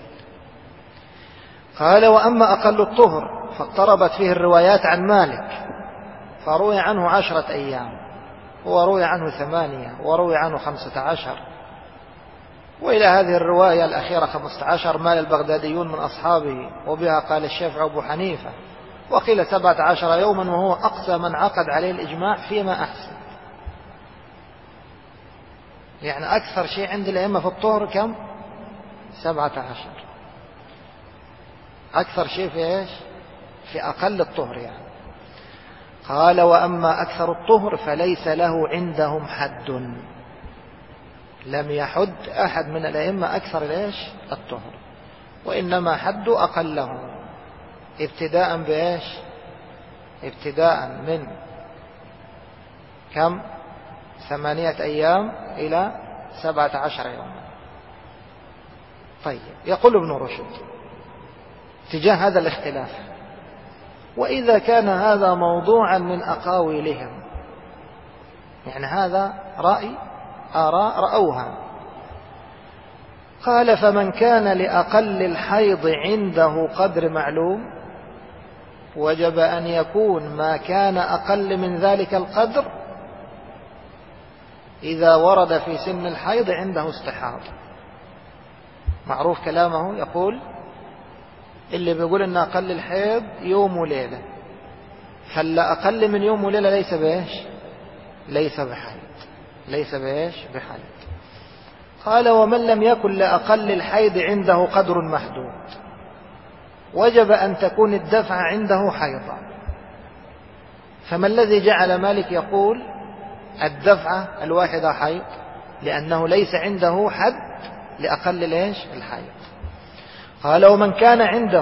قال وأما أقل الطهر فاضطربت فيه الروايات عن مالك، فروي عنه 10 أيام، وروي عنه 8، وروي عنه 15، وإلى هذه الرواية الأخيرة 15 مال البغداديون من أصحابه، وبها قال الشافعي وأبو حنيفة، وقيل 17 يوما، وهو أقصى من عقد عليه الإجماع فيما أحسن. يعني أكثر شيء عند الأئمة في الطهر كم؟ 17. أكثر شيء في في أقل الطهر يعني. قال وأما أكثر الطهر فليس له عندهم حد، لم يحد أحد من الأئمة أكثر الطهر، وإنما حد أقله، ابتداء ابتداء من كم؟ 8 أيام إلى 17 يوما. طيب، يقول ابن رشد تجاه هذا الاختلاف: وإذا كان هذا موضوعا من أقاويلهم، يعني هذا آراء رأوها، قال فمن كان لأقل الحيض عنده قدر معلوم وجب أن يكون ما كان أقل من ذلك القدر إذا ورد في سن الحيض عنده استحاضة. معروف كلامه، يقول اللي بيقول أن أقل الحيض يوم وليلة، فلا أقل من يوم وليلة ليس بحيض. قال ومن لم يكن لأقل الحيض عنده قدر محدود وجب أن تكون الدفع عنده حيضا. فما الذي جعل مالك يقول الدفعة الواحدة حيض؟ لأنه ليس عنده حد لأقل الحيض. قال ومن كان عنده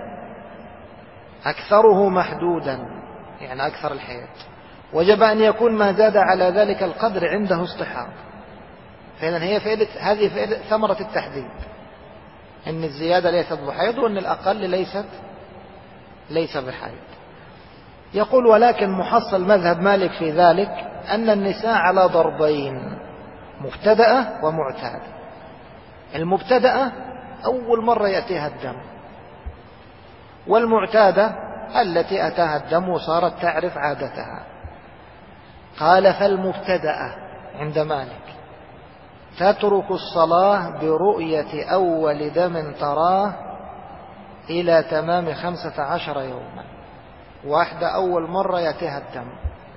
أكثره محدودا، يعني أكثر الحيض، وجب أن يكون ما زاد على ذلك القدر عنده استحاضة. فإذن هي هذه فائدة ثمرة التحديد، أن الزيادة ليست بحيض وأن الأقل ليس بحيض. يقول ولكن محصل مذهب مالك في ذلك أن النساء على ضربين: مبتدأة ومعتادة. المبتدأة أول مرة يأتيها الدم، والمعتادة التي أتاها الدم وصارت تعرف عادتها. قال فالمبتدأة عند مالك تترك الصلاة برؤية أول دم تراه إلى تمام 15 يوما. واحدة أول مرة يأتيها الدم،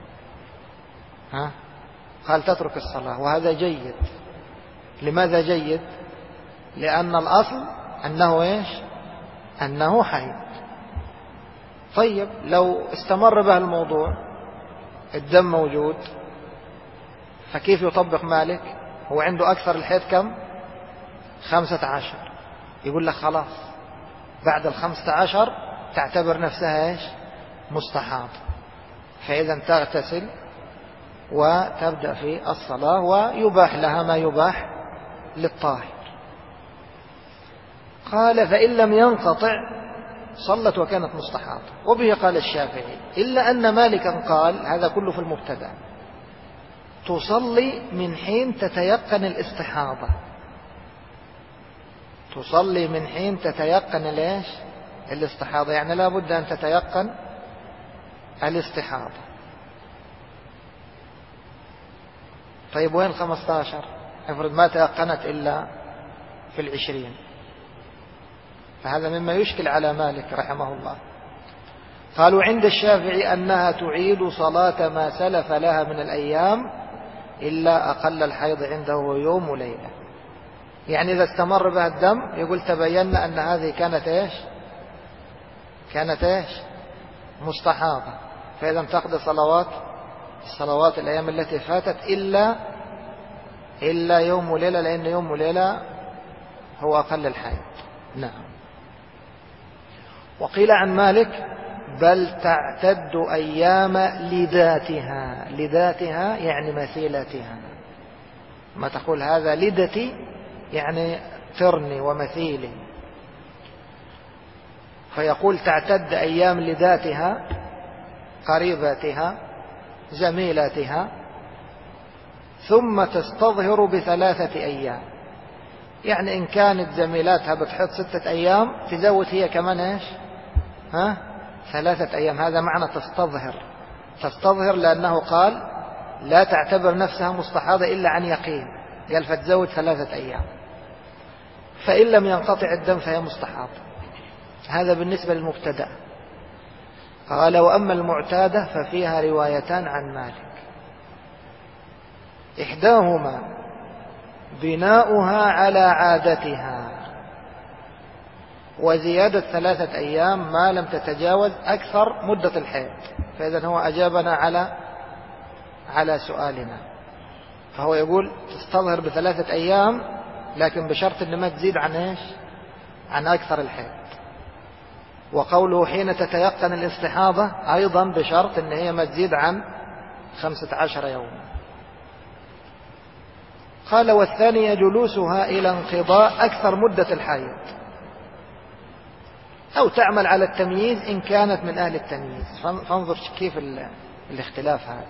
قال تترك الصلاة، وهذا جيد. لماذا جيد؟ لأن الأصل أنه حيض. طيب لو استمر به الموضوع، الدم موجود، فكيف يطبق مالك؟ هو عنده أكثر الحيض كم؟ 15. يقول لك خلاص بعد 15 تعتبر نفسها مستحاض، فإذا تغتسل وتبدأ في الصلاة، ويباح لها ما يباح للطاهر. قال فإن لم ينقطع صلت وكانت مستحاضة. وبه قال الشافعي، إلا أن مالكا قال هذا كله في المبتدأ تصلي من حين تتيقن الاستحاضة. تصلي من حين تتيقن ليش الاستحاضة، يعني لا بد أن تتيقن الاستحاضة. طيب وين 15؟ افرض ما تيقنت إلا في 20، فهذا مما يشكل على مالك رحمه الله. قالوا عند الشافعي أنها تعيد صلاة ما سلف لها من الأيام إلا أقل الحيض عنده يوم وليلة. يعني إذا استمر بها الدم يقول تبينا أن هذه كانت إيش مستحاضة، فإذا تقضي صلوات الأيام التي فاتت إلا يوم وليلة، لأن يوم وليلة هو أقل الحيض. نعم. وقيل عن مالك بل تعتد أيام لداتها يعني مثيلتها. ما تقول هذا لدتي يعني قرني ومثيلي، فيقول تعتد أيام لداتها قريباتها زميلاتها، ثم تستظهر ب3 أيام. يعني إن كانت زميلاتها بتحط 6 أيام تزود هي كمان إيش 3 أيام. هذا معنى تستظهر لأنه قال لا تعتبر نفسها مستحاضة إلا عن يقين، قال فتزود 3 أيام. فإن لم ينقطع الدم فهي مستحاضة. هذا بالنسبة للمبتدأ. قال وأما المعتادة ففيها روايتان عن مالك، إحداهما بناؤها على عادتها وزيادة 3 أيام ما لم تتجاوز أكثر مدة الحيض. فإذا هو أجابنا على سؤالنا، فهو يقول تستظهر ب3 أيام لكن بشرط أن ما تزيد عن أكثر الحيض. وقوله حين تتيقن الاستحاضة أيضا بشرط أن هي ما تزيد عن 15 يوما. قال والثانية جلوسها إلى انقضاء أكثر مدة الحيض، أو تعمل على التمييز إن كانت من أهل التمييز. فانظر كيف الاختلاف هذا.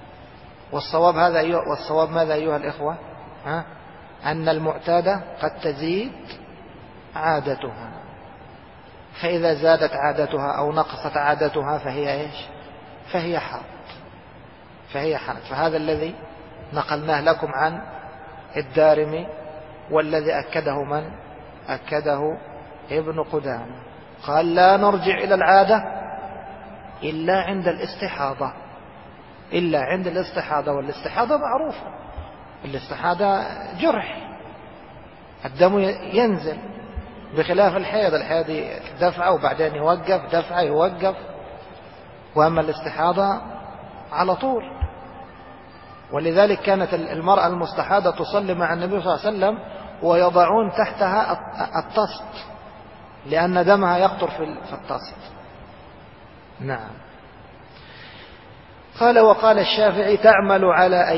والصواب ماذا أيها الإخوة؟ أن المعتادة قد تزيد عادتها، فإذا زادت عادتها أو نقصت عادتها فهي حائض. فهذا الذي نقلناه لكم عن الدارمي، والذي أكده ابن قدامة. قال لا نرجع إلى العادة إلا عند الاستحاضة. والاستحاضة معروفة، الاستحاضة جرح الدم ينزل، بخلاف الحيض دفعة وبعدين يوقف، دفعة يوقف، وأما الاستحاضة على طول. ولذلك كانت المرأة المستحاضة تصلي مع النبي صلى الله عليه وسلم ويضعون تحتها الطست، لأن دمها يقطر في الطست. نعم. قال وقال الشافعي تعمل على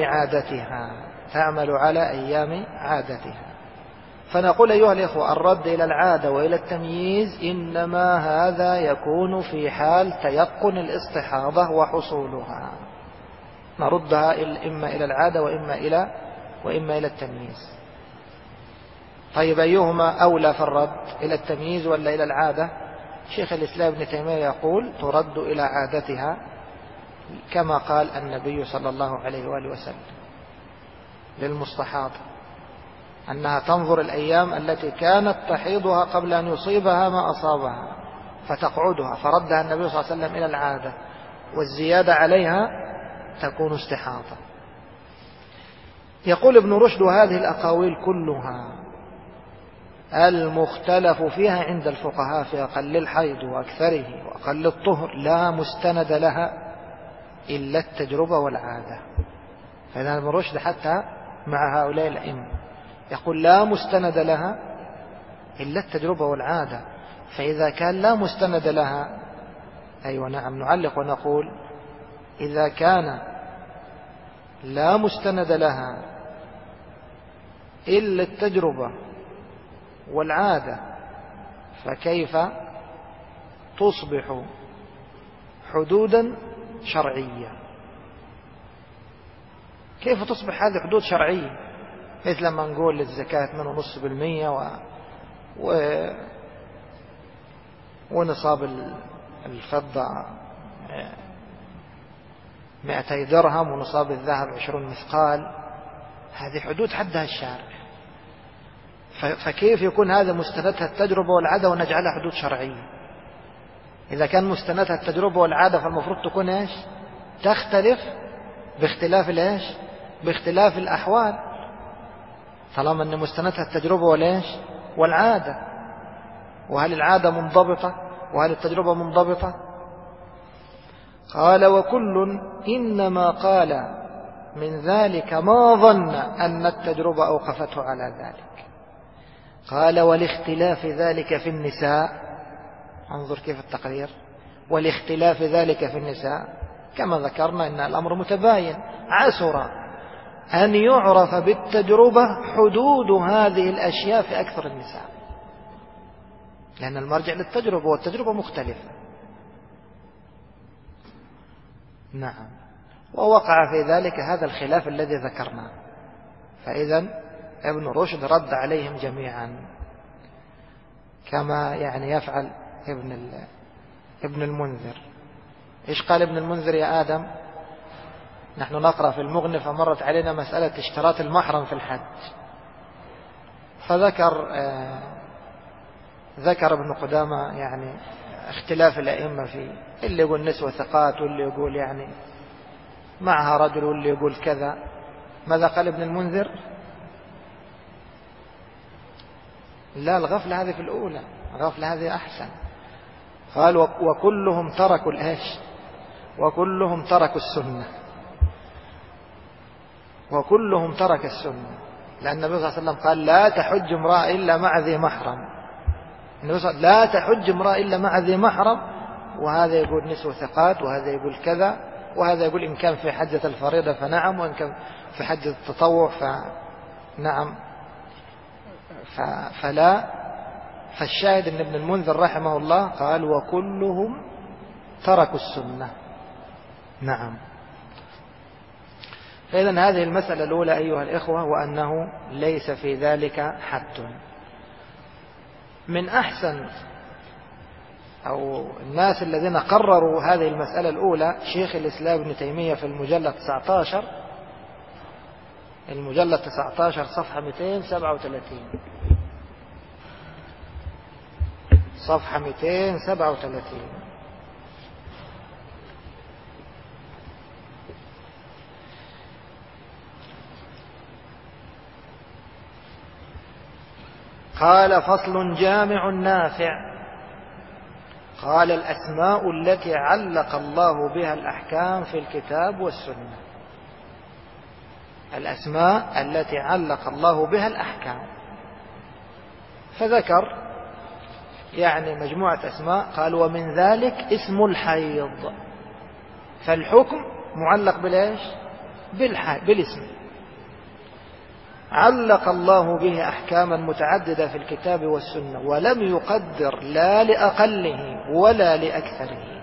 أيام عادتها. فنقول أيها الإخوة الرد إلى العادة وإلى التمييز إنما هذا يكون في حال تيقن الاستحاضة وحصولها، نردها إما إلى العادة وإما إلى التمييز. طيب أيهما أولى في الرد، إلى التمييز ولا إلى العادة؟ شيخ الإسلام ابن تيمية يقول ترد إلى عادتها، كما قال النبي صلى الله عليه وآله وسلم للمستحاضة أنها تنظر الأيام التي كانت تحيضها قبل أن يصيبها ما أصابها فتقعدها، فردها النبي صلى الله عليه وسلم إلى العادة، والزيادة عليها تكون استحاضة. يقول ابن رشد هذه الأقاويل كلها المختلف فيها عند الفقهاء في أقل الحيض وأكثره وأقل الطهر لا مستند لها إلا التجربة والعادة. فإذا ابن رشد حتى مع هؤلاء الأئمة يقول لا مستند لها إلا التجربة والعادة. فإذا كان لا مستند لها، أيوة نعم، نعلق ونقول إذا كان لا مستند لها إلا التجربة والعادة، فكيف تصبح حدودا شرعية؟ كيف تصبح هذه حدود شرعية؟ مثل ما نقول للزكاة 2.5% ونصاب الفضة 200 درهم ونصاب الذهب 20 مثقال. هذه حدود حدها الشارع، فكيف يكون هذا مستندها التجربة والعادة ونجعلها حدود شرعية؟ إذا كان مستندها التجربة والعادة فالمفروض تكون إيش؟ تختلف باختلاف الإيش؟ باختلاف الأحوال، طالما أن مستندها التجربة والإيش؟ والعادة. وهل العادة منضبطة وهل التجربة منضبطة؟ قال وكل إنما قال من ذلك ما ظن أن التجربة أوقفته على ذلك. قال ولاختلاف ذلك في النساء، انظر كيف التقرير، ولاختلاف ذلك في النساء كما ذكرنا إن الأمر متباين، عسر أن يعرف بالتجربة حدود هذه الأشياء في أكثر النساء، لأن المرجع للتجربة والتجربة مختلفة. نعم، ووقع في ذلك هذا الخلاف الذي ذكرناه. فإذا ابن رشد رد عليهم جميعا كما يعني يفعل ابن المنذر. إيش قال ابن المنذر يا آدم؟ نحن نقرأ في المغني فمرت علينا مسألة اشتراط المحرم في الحج، ذكر ابن قدامة يعني اختلاف الأئمة فيه، اللي يقول نسوة ثقات واللي يقول يعني معها رجل واللي يقول كذا. ماذا قال ابن المنذر؟ لا، الغفلة هذه في الأولى، الغفلة هذه أحسن. قال وكلهم تركوا الإيش؟ وكلهم تركوا السنة، وكلهم ترك السنة، لأن النبي صلى الله عليه وسلم قال لا تحج امرأة إلا مع ذي محرم. النبي صلى الله عليه وسلم لا تحج امرأة إلا مع ذي محرم، وهذا يقول نسوة ثقات وهذا يقول كذا، وهذا يقول إن كان في حجة الفريضة فنعم، وإن كان في حجة التطوع فنعم فلا. فالشاهد أن ابن المنذر رحمه الله قال وكلهم تركوا السنة. نعم. فإذن هذه المسألة الأولى أيها الإخوة، وأنه ليس في ذلك حد. من أحسن أو الناس الذين قرروا هذه المسألة الأولى شيخ الإسلام ابن تيمية في المجلد 19، المجلد 19 صفحة 237، صفحة 237. قال فصل جامع نافع. قال الأسماء التي علق الله بها الأحكام في الكتاب والسنة، الأسماء التي علق الله بها الأحكام، فذكر يعني مجموعة أسماء. قال ومن ذلك اسم الحيض، فالحكم معلق بالإيش؟ بالاسم. علق الله به أحكاما متعددة في الكتاب والسنة، ولم يقدر لا لأقله ولا لأكثره،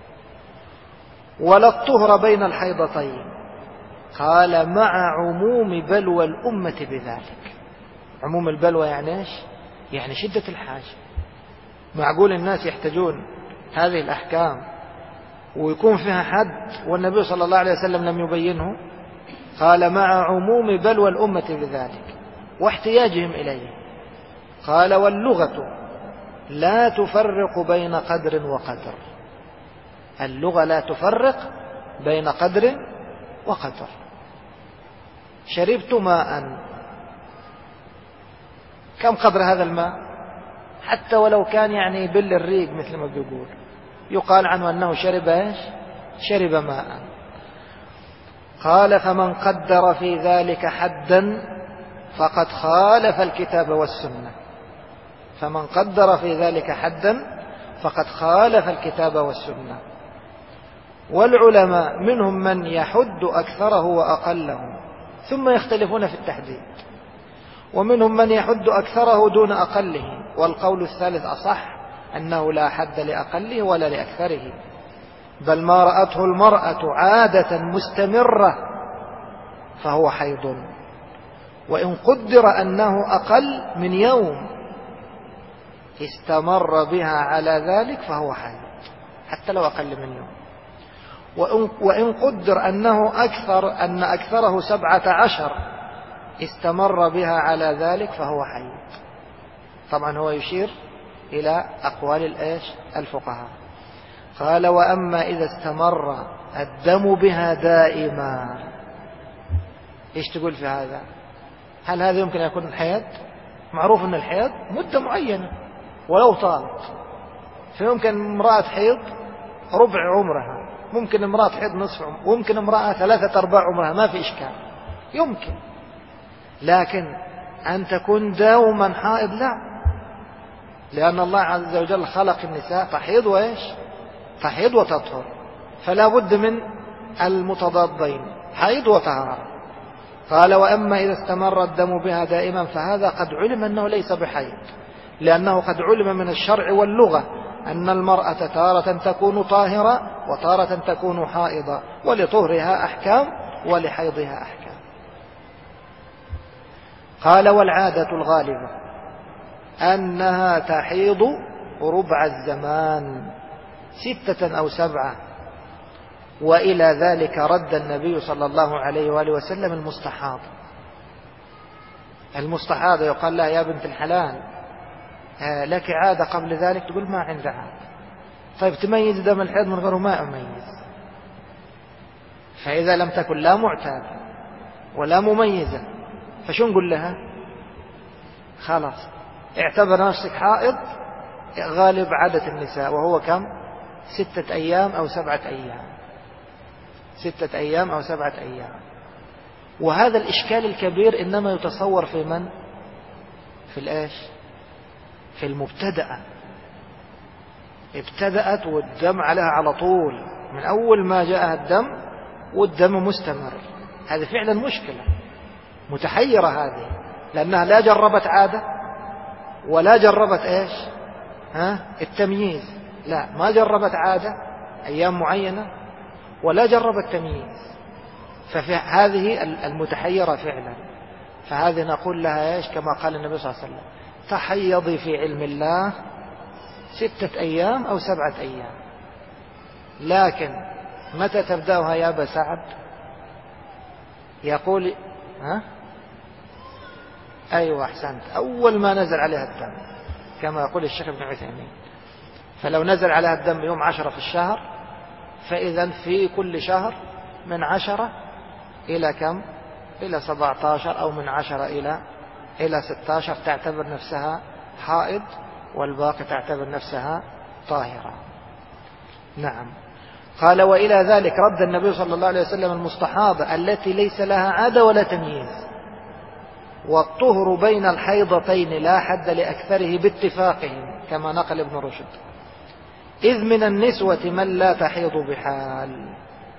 ولا الطهر بين الحيضتين. قال مع عموم بلوى الأمة بذلك. عموم البلوى يعني إيش؟ يعني شدة الحاجة. معقول الناس يحتاجون هذه الأحكام ويكون فيها حد والنبي صلى الله عليه وسلم لم يبينه؟ قال مع عموم بلوى الأمة بذلك واحتياجهم إليه. قال واللغة لا تفرق بين قدر وقدر، اللغة لا تفرق بين قدر وقدر. شربت ماء، كم قدر هذا الماء؟ حتى ولو كان يعني بل الريق مثل ما بيقول، يقال عنه أنه شرب إيش؟ شرب ماء. قال فمن قدر في ذلك حدا فقد خالف الكتاب والسنة. فمن قدر في ذلك حدا فقد خالف الكتاب والسنة. والعلماء منهم من يحد أكثره وأقله ثم يختلفون في التحديد، ومنهم من يحد أكثره دون أقله، والقول الثالث أصح، أنه لا حد لأقله ولا لأكثره، بل ما رأته المرأة عادة مستمرة فهو حيض، وإن قدر أنه أقل من يوم استمر بها على ذلك فهو حيض حتى لو أقل من يوم. وإن قدر أنه أن أكثره 17 استمر بها على ذلك فهو حيض. طبعا هو يشير إلى أقوال الفقهاء. قال: وأما إذا استمر الدم بها دائما. إيش تقول في هذا؟ هل هذا يمكن أن يكون حيض؟ معروف أن الحيض مدة معينة ولو طالت، فيمكن امرأة حيض ربع عمرها، ممكن امرأة حيض نصف عمرها، وممكن امرأة 3/4 عمرها، ما في إشكال، يمكن. لكن أن تكون دوما حائض لا، لأن الله عز وجل خلق النساء تحيض تحيض وتطهر، فلا بد من المتضادين، حيض وطهارة. قال: وأما إذا استمر الدم بها دائما فهذا قد علم أنه ليس بحيض، لأنه قد علم من الشرع واللغة أن المرأة تارة تكون طاهرة وتارة تكون حائضة، ولطهرها أحكام ولحيضها أحكام. قال: والعادة الغالبة أنها تحيض ربع الزمان 6 أو 7، وإلى ذلك رد النبي صلى الله عليه وآله وسلم المستحاضة يقال لها: يا بنت الحلال لك عادة قبل ذلك؟ تقول: ما عندها عادة. طيب تميز دم الحيض من غيره؟ ما أميز. فإذا لم تكن لا معتادة ولا مميزة فشو نقول لها؟ خلاص اعتبر نفسك حائض غالب عادة النساء، وهو كم؟ 6 أيام أو 7 أيام، 6 أيام أو 7 أيام. وهذا الإشكال الكبير إنما يتصور في من؟ في المبتدأة. ابتدأت والدم عليها على طول، من أول ما جاءها الدم والدم مستمر. هذه فعلا مشكلة متحيرة هذه، لأنها لا جربت عادة ولا جربت التمييز. لا، ما جربت عادة أيام معينة ولا جربت تمييز، ففي هذه المتحيرة فعلا. فهذه نقول لها كما قال النبي صلى الله عليه وسلم: تحيضي في علم الله 6 أيام أو 7 أيام. لكن متى تبدأها يا أبا سعد؟ يقول أيوة أحسنت، أول ما نزل عليها الدم، كما يقول الشيخ ابن عثيمين. فلو نزل عليها الدم يوم 10 في الشهر، فإذا في كل شهر من 10 إلى كم؟ إلى 17، أو من 10 إلى 16 تعتبر نفسها حائض، والباقي تعتبر نفسها طاهرة. نعم. قال: وإلى ذلك رد النبي صلى الله عليه وسلم المستحاضة التي ليس لها عادة ولا تمييز. والطهر بين الحيضتين لا حد لأكثره باتفاقهم، كما نقل ابن رشد، إذ من النسوة من لا تحيض بحال.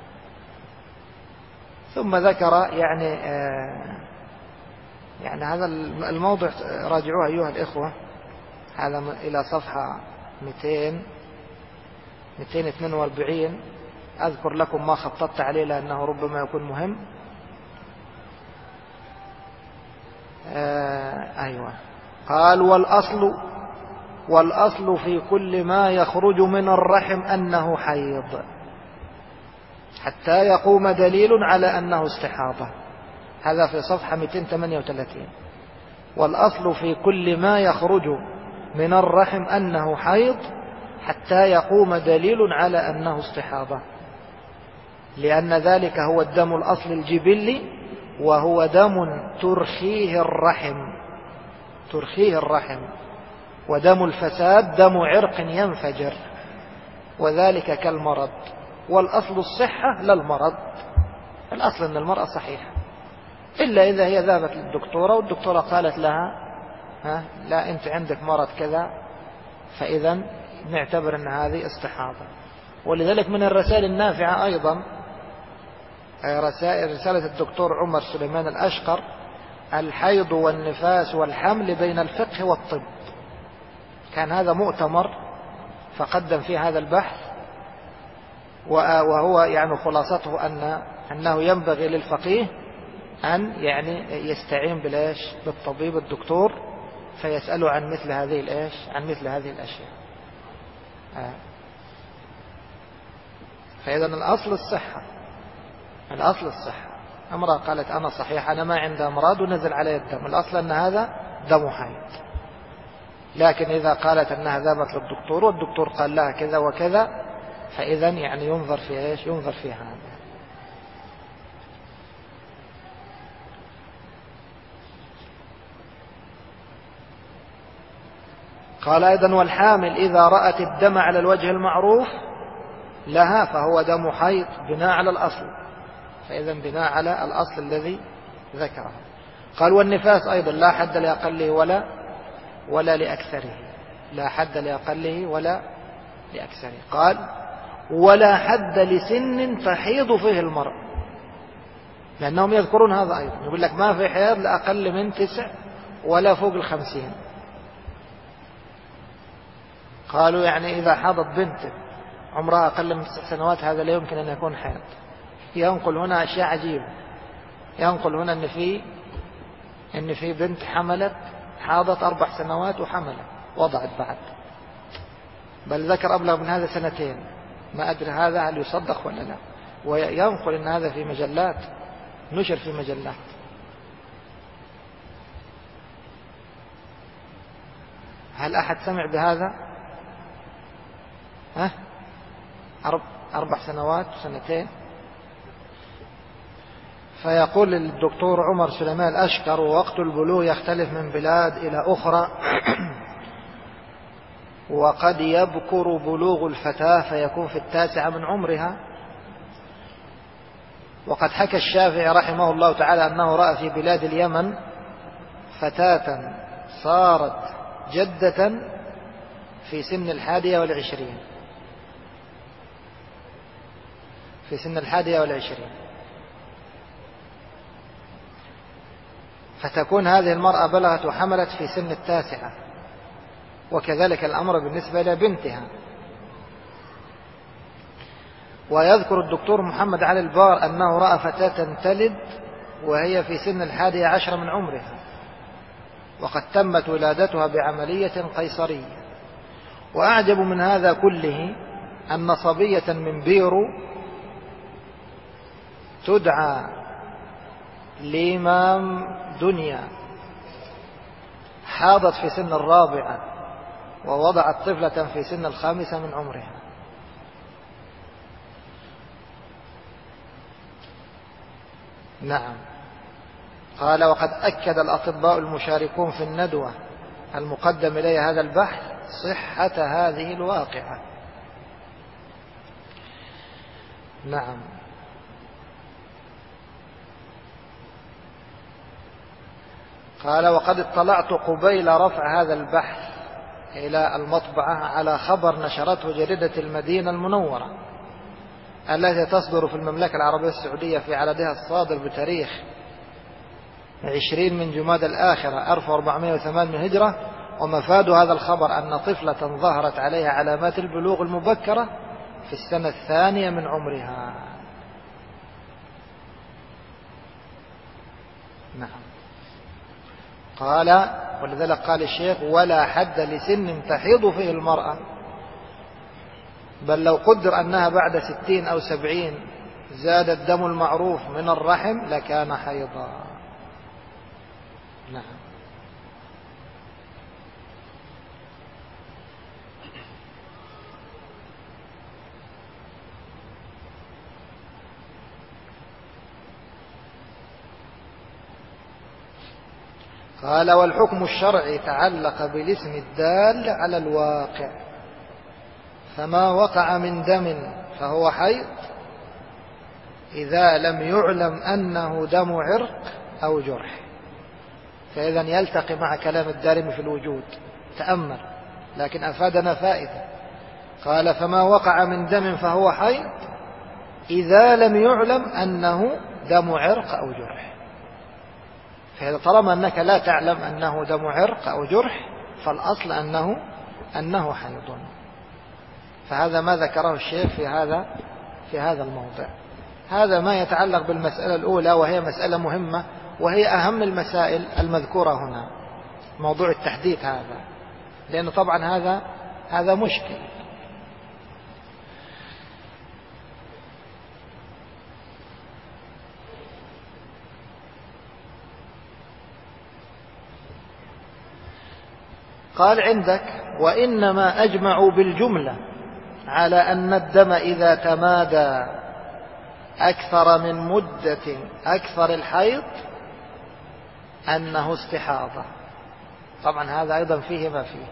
ثم ذكر يعني هذا الموضوع راجعوه أيها الإخوة، هذا إلى صفحة 242. أذكر لكم ما خططت عليه لأنه ربما يكون مهم. أيوة. قال: والأصل في كل ما يخرج من الرحم أنه حيض حتى يقوم دليل على أنه استحاضة. هذا في صفحة 238. والأصل في كل ما يخرج من الرحم أنه حيض حتى يقوم دليل على أنه استحاضة، لأن ذلك هو الدم الأصل الجبلي، وهو دم ترخيه الرحم، ودم الفساد دم عرق ينفجر، وذلك كالمرض. والأصل الصحة لا المرض، الأصل أن المرأة صحيحة، إلا إذا هي ذهبت للدكتورة والدكتورة قالت لها لا أنت عندك مرض كذا، فإذا نعتبر أن هذه استحاضة. ولذلك من الرسائل النافعة أيضا رسالة الدكتور عمر سليمان الأشقر الحيض والنفاس والحمل بين الفقه والطب. كان هذا مؤتمر فقدم فيه هذا البحث، وهو يعني خلاصته أنه ينبغي للفقيه أن يعني يستعين بالطبيب الدكتور فيسأله عن مثل هذه الأشياء. فإذا الأصل الصحة. امرأة قالت أنا صحيح، أنا ما عندي أمراض ونزل علي الدم، الأصل أن هذا دم حيض. لكن إذا قالت أنها ذهبت للدكتور والدكتور قال لها كذا وكذا، فإذا يعني ينظر في هذا. قال أيضا والحامل إذا رأت الدم على الوجه المعروف لها فهو دم حيض بناء على الأصل. فإذا بناء على الأصل الذي ذكره. قال والنفاس أيضا لا حد لأقله ولا لأكثره، لا حد لأقله ولا لأكثره. قال ولا حد لسن تحيض فيه المرء، لأنهم يذكرون هذا أيضا، يقول لك ما في حيض لأقل من 9 ولا فوق 50. قالوا يعني إذا حاضت بنت عمرها أقل من 9 سنوات هذا لا يمكن أن يكون حيض. ينقل هنا أشياء عجيبة، ينقل هنا أن في بنت حاضت 4 سنوات وحملت وضعت بعد، بل ذكر أبلغ من هذا 2. ما أدري هذا هل يصدق ولا لا، وينقل أن هذا في مجلات، نشر في مجلات. هل أحد سمع بهذا؟ 4 سنوات و2. فيقول الدكتور عمر سليمان الأشكر ووقت البلوغ يختلف من بلاد إلى أخرى، وقد يبكر بلوغ الفتاة فيكون في 9 من عمرها. وقد حكى الشافعي رحمه الله تعالى أنه رأى في بلاد اليمن فتاة صارت جدة في سن 21، في سن 21. فتكون هذه المرأة بلغت وحملت في سن 9، وكذلك الأمر بالنسبة لبنتها. ويذكر الدكتور محمد علي البار أنه رأى فتاة تلد وهي في سن 11 من عمرها، وقد تمت ولادتها بعملية قيصرية. وأعجب من هذا كله أن صبية من بيرو تدعى لإمام دنيا حاضت في سن 4 ووضعت طفلة في سن 5 من عمرها. نعم. قال وقد أكد الأطباء المشاركون في الندوة المقدم إليه هذا البحث صحة هذه الواقعة. نعم. قال وقد اطلعت قبيل رفع هذا البحث إلى المطبعة على خبر نشرته جريدة المدينة المنورة التي تصدر في المملكة العربية السعودية في عددها الصادر بتاريخ 20 من جمادى الآخرة 1408 من هجرة. ومفاد هذا الخبر أن طفلة ظهرت عليها علامات البلوغ المبكرة في السنة 2 من عمرها. نعم. قال ولذلك قال الشيخ ولا حد لسن تحيض فيه المرأة، بل لو قدر أنها بعد 60 أو 70 زاد الدم المعروف من الرحم لكان حيضا. نعم. قال والحكم الشرعي تعلق بالاسم الدال على الواقع، فما وقع من دم فهو حيض إذا لم يعلم أنه دم عرق أو جرح. فإذا يلتقي مع كلام الدارمي في الوجود، تأمل، لكن أفادنا فائدة. قال فما وقع من دم فهو حيض إذا لم يعلم أنه دم عرق أو جرح. فإذا طالما أنك لا تعلم أنه دم عرق أو جرح فالأصل أنه حيض. فهذا ما ذكره الشيخ في هذا الموضع. هذا ما يتعلق بالمسألة الأولى، وهي مسألة مهمة، وهي أهم المسائل المذكورة هنا، موضوع التحديث هذا، لأن طبعا هذا مشكل. قال عندك: وإنما أجمعوا بالجملة على أن الدم إذا تمادى أكثر من مدة أكثر الحيض أنه استحاضة. طبعا هذا أيضا فيه ما فيه،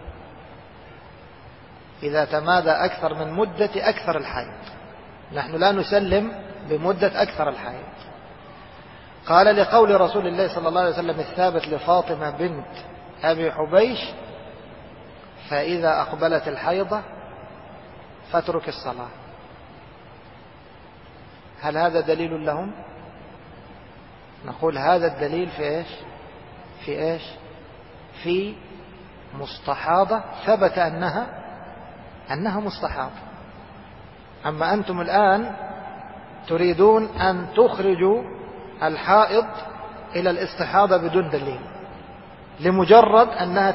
إذا تمادى أكثر من مدة أكثر الحيض، نحن لا نسلم بمدة أكثر الحيض. قال: لقول رسول الله صلى الله عليه وسلم الثابت لفاطمة بنت أبي حبيش: فإذا أقبلت الحيضة فاترك الصلاة. هل هذا دليل لهم؟ نقول هذا الدليل في إيش؟ في مستحاضة ثبت أنها مستحاضة. أما أنتم الآن تريدون أن تخرجوا الحائض إلى الاستحاضة بدون دليل، لمجرد أنها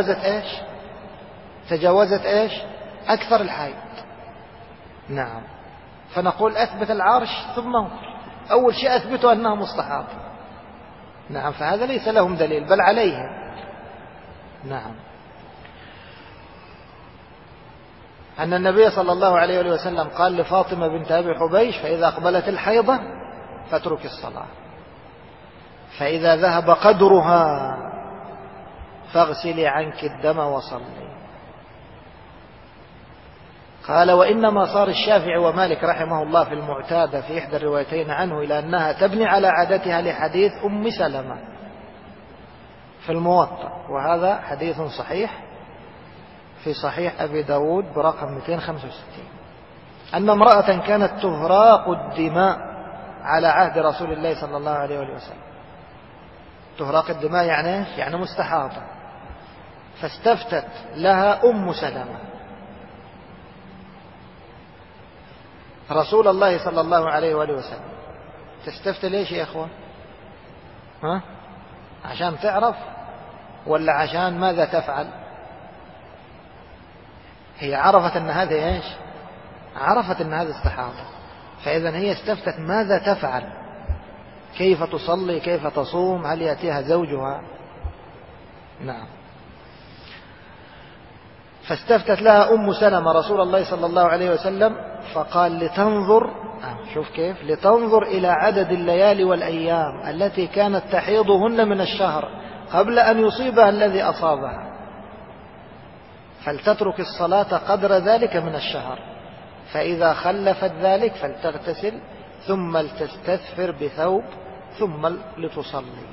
تجاوزت أكثر الحيض. نعم. فنقول أثبت العرش ثم انظر، أول شيء أثبتوا أنها مستحاضة. نعم. فهذا ليس لهم دليل بل عليهم. نعم. أن النبي صلى الله عليه وسلم قال لفاطمة بنت أبي حبيش: فإذا أقبلت الحيضة فاترك الصلاة، فإذا ذهب قدرها فاغسلي عنك الدم وصلي. قال: وإنما صار الشافعي ومالك رحمه الله في المعتادة في إحدى الروايتين عنه إلى أنها تبني على عادتها لحديث أم سلمة في الموطأ، وهذا حديث صحيح في صحيح أبي داود برقم 265، أن امرأة كانت تهراق الدماء على عهد رسول الله صلى الله عليه وسلم. تهراق الدماء يعني مستحاضة، فاستفتت لها أم سلمة رسول الله صلى الله عليه وسلم. تستفتي ليش يا إخوان؟ عشان تعرف ولا عشان ماذا تفعل؟ هي عرفت أن هذا عرفت أن هذا استحاضة، فإذا هي استفتت ماذا تفعل، كيف تصلي، كيف تصوم، هل يأتيها زوجها. نعم. فاستفتت لها أم سلمة رسول الله صلى الله عليه وسلم فقال: لتنظر، شوف كيف، لتنظر إلى عدد الليالي والأيام التي كانت تحيضهن من الشهر قبل أن يصيبها الذي أصابها، فلتترك الصلاة قدر ذلك من الشهر، فإذا خلفت ذلك فلتغتسل ثم لتستثفر بثوب ثم لتصلي.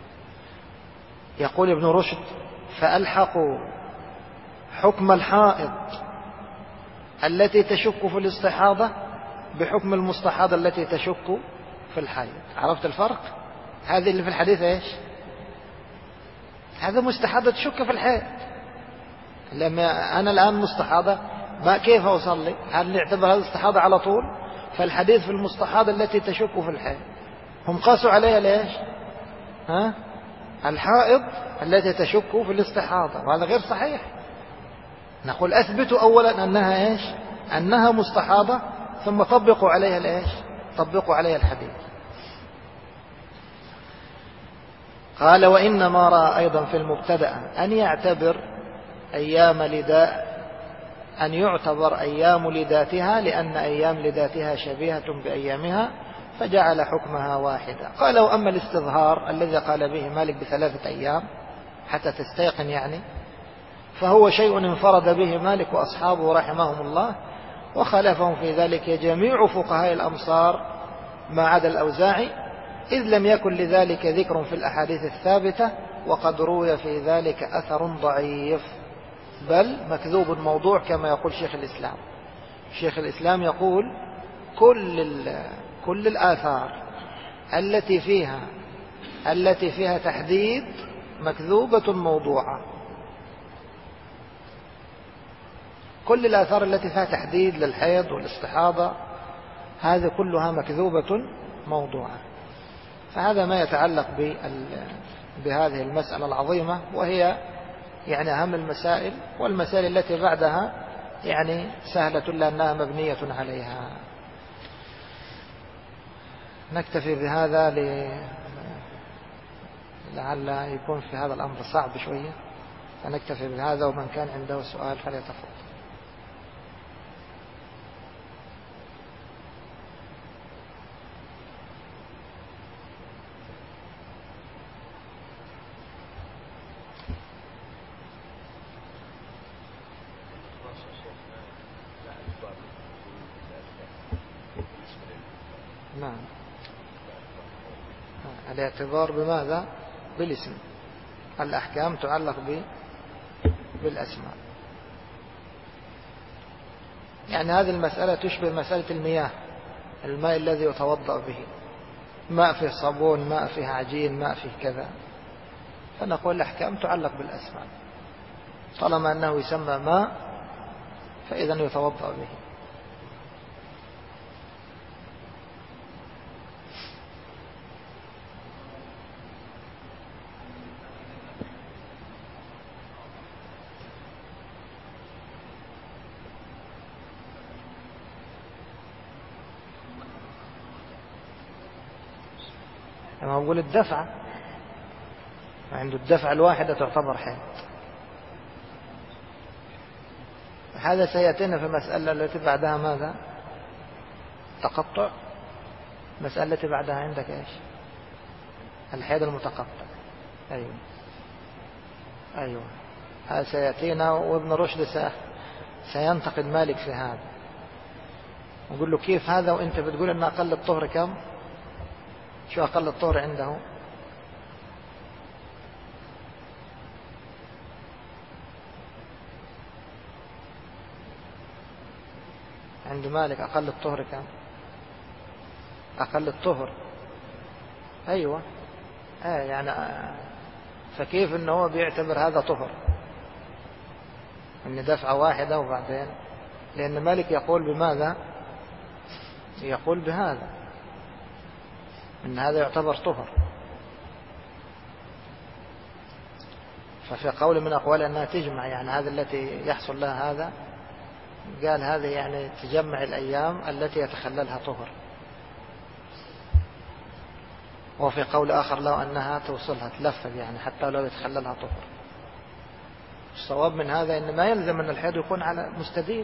يقول ابن رشد: فألحقوا حكم الحائض التي تشك في الاستحاضة بحكم المستحاضة التي تشك في الحيض. عرفت الفرق؟ هذه اللي في الحديث هذا مستحاضة تشك في الحيض. لما أنا الآن مستحاضة ما كيف أصلي؟ هل نعتبر هذا استحاضة على طول؟ فالحديث في المستحاضة التي تشك في الحيض، هم قاسوا عليها ليش؟ الحائض التي تشك في الاستحاضة، وهذا غير صحيح. نقول أثبتوا أولا أنها مستحاضة، ثم طبقوا عليها طبقوا عليها الحديث. قال: وإنما رأى أيضا في المبتدأ أن يعتبر أيام لداتها، لأن أيام لداتها شبيهة بأيامها، فجعل حكمها واحدة. قال: وأما الاستظهار الذي قال به مالك ب3 أيام حتى تستيقن فهو شيء انفرد به مالك وأصحابه رحمهم الله، وخالفهم في ذلك جميع فقهاء الأمصار ما عدا الأوزاعي، إذ لم يكن لذلك ذكر في الأحاديث الثابتة، وقد روي في ذلك أثر ضعيف بل مكذوب موضوع كما يقول شيخ الإسلام يقول: كل الآثار التي فيها التي فيها تحديد مكذوبة موضوعة. كل الآثار التي فيها تحديد للحيض والاستحاضة هذه كلها مكذوبة موضوعة. فهذا ما يتعلق بهذه المسألة العظيمة، وهي يعني أهم المسائل، والمسائل التي بعدها يعني سهلة لأنها مبنية عليها. نكتفي بهذا لعل يكون في هذا الأمر صعب شوية، فنكتفي بهذا، ومن كان عنده سؤال فليتفضل. نعم، الاعتبار بماذا؟ بالاسم. الأحكام تعلق بالأسماء. يعني هذه المسألة تشبه مسألة المياه، الماء الذي يتوضأ به، ماء فيه صابون، ماء فيه عجين، ماء فيه كذا. فنقول الأحكام تعلق بالأسماء، طالما أنه يسمى ماء فإذا يتوضأ به. لما أقول الدفعة، عنده الدفعة الواحدة تعتبر حيض. هذا سيأتينا في المسألة التي بعدها ماذا؟ تقطع. المسألة التي بعدها عندك إيش؟ الحيض المتقطع. أيوة هذا سيأتينا، وابن رشد سينتقد مالك في هذا، ويقول له كيف هذا وانت بتقول ان اقل الطهر كم؟ شو اقل الطهر عنده؟ عند مالك اقل الطهر كم؟ اقل الطهر. ايوه يعني فكيف انه هو بيعتبر هذا طهر ان دفعة واحدة وبعدين؟ لان مالك يقول بماذا؟ يقول بهذا ان هذا يعتبر طهر. ففي قول من اقوال انها تجمع، يعني هذا التي يحصل لها هذا، قال هذا يعني تجمع الايام التي يتخللها طهر. وفي قول آخر لو أنها توصلها تلفظ، يعني حتى لو يتخللها طهر. الصواب من هذا إن ما يلزم أن الحيض يكون على مستديم،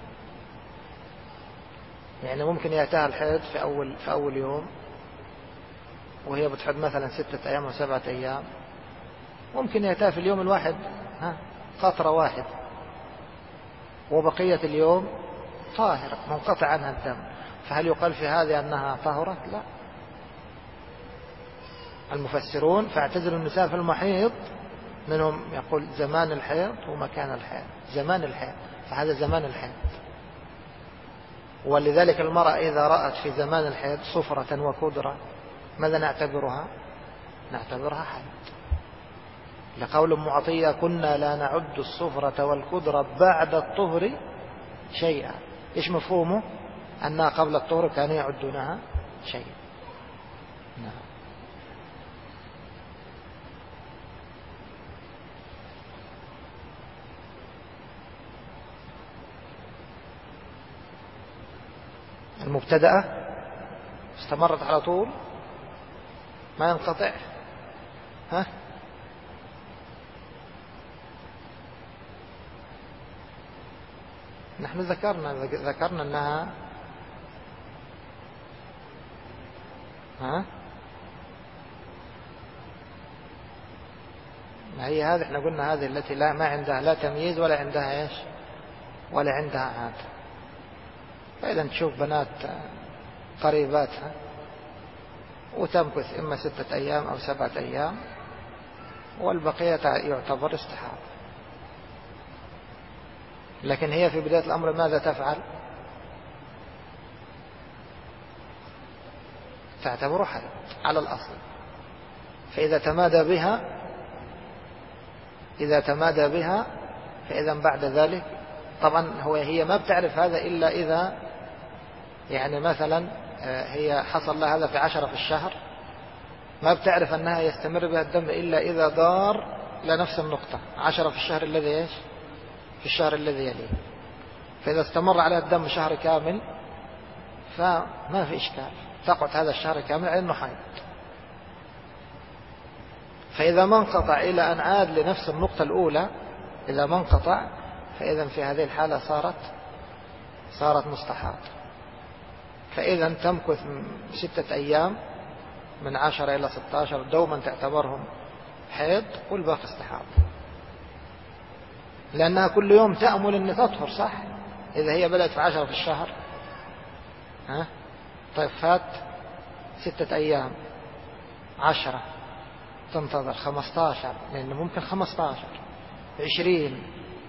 يعني ممكن يأتيها الحيض في أول يوم وهي بتحد مثلا 6 أيام أو 7 أيام، ممكن يأتيها في اليوم الواحد قطرة واحد، وبقية اليوم طاهرة منقطع عنها الدم. فهل يقال في هذه أنها طهرت؟ لا. المفسرون فاعتزلوا النساء في المحيض، منهم يقول زمان الحيض ومكان الحيض. زمان الحيض، فهذا زمان الحيض. ولذلك المرأة إذا رأت في زمان الحيض صفرة وكدرة ماذا نعتبرها؟ نعتبرها حيض، لقول أم عطية كنا لا نعد الصفرة والكدرة بعد الطهر شيئا. إيش مفهومه؟ أنها قبل الطهر كانوا يعدونها شيئا. نعم. المبتدأة استمرت على طول ما ينقطع. نحن ذكرنا أنها ما هي هذه، احنا قلنا هذه التي ما عندها لا تمييز ولا عندها ايش ولا عندها عادة. فإذا تشوف بنات قريباتها وتمكث إما 6 أيام أو 7 أيام، والبقية يعتبر استحاضة. لكن هي في بداية الأمر ماذا تفعل؟ تعتبر حيض على الأصل، فإذا تمادى بها فإذا بعد ذلك طبعا هي ما بتعرف هذا إلا إذا يعني مثلا هي حصل لها هذا في 10 في الشهر، ما بتعرف أنها يستمر بها الدم إلا إذا دار لنفس النقطة 10 في الشهر الذي إيش في الشهر الذي يليه. فإذا استمر على الدم شهر كامل فما في إشكال، تقعد هذا الشهر كامل على أنه حيض. فإذا ما انقطع إلى أن عاد لنفس النقطة الأولى، إذا ما انقطع فإذا في هذه الحالة صارت مستحاضة. فإذا تمكث 6 أيام من 10 إلى 16 دوما تعتبرهم حيض والباقي استحاضة، لأنها كل يوم تأمل أن تطهر صح. إذا هي بدأت في 10 في الشهر طيب فات 6 أيام 10 تنتظر 15 لأنه ممكن 15 20.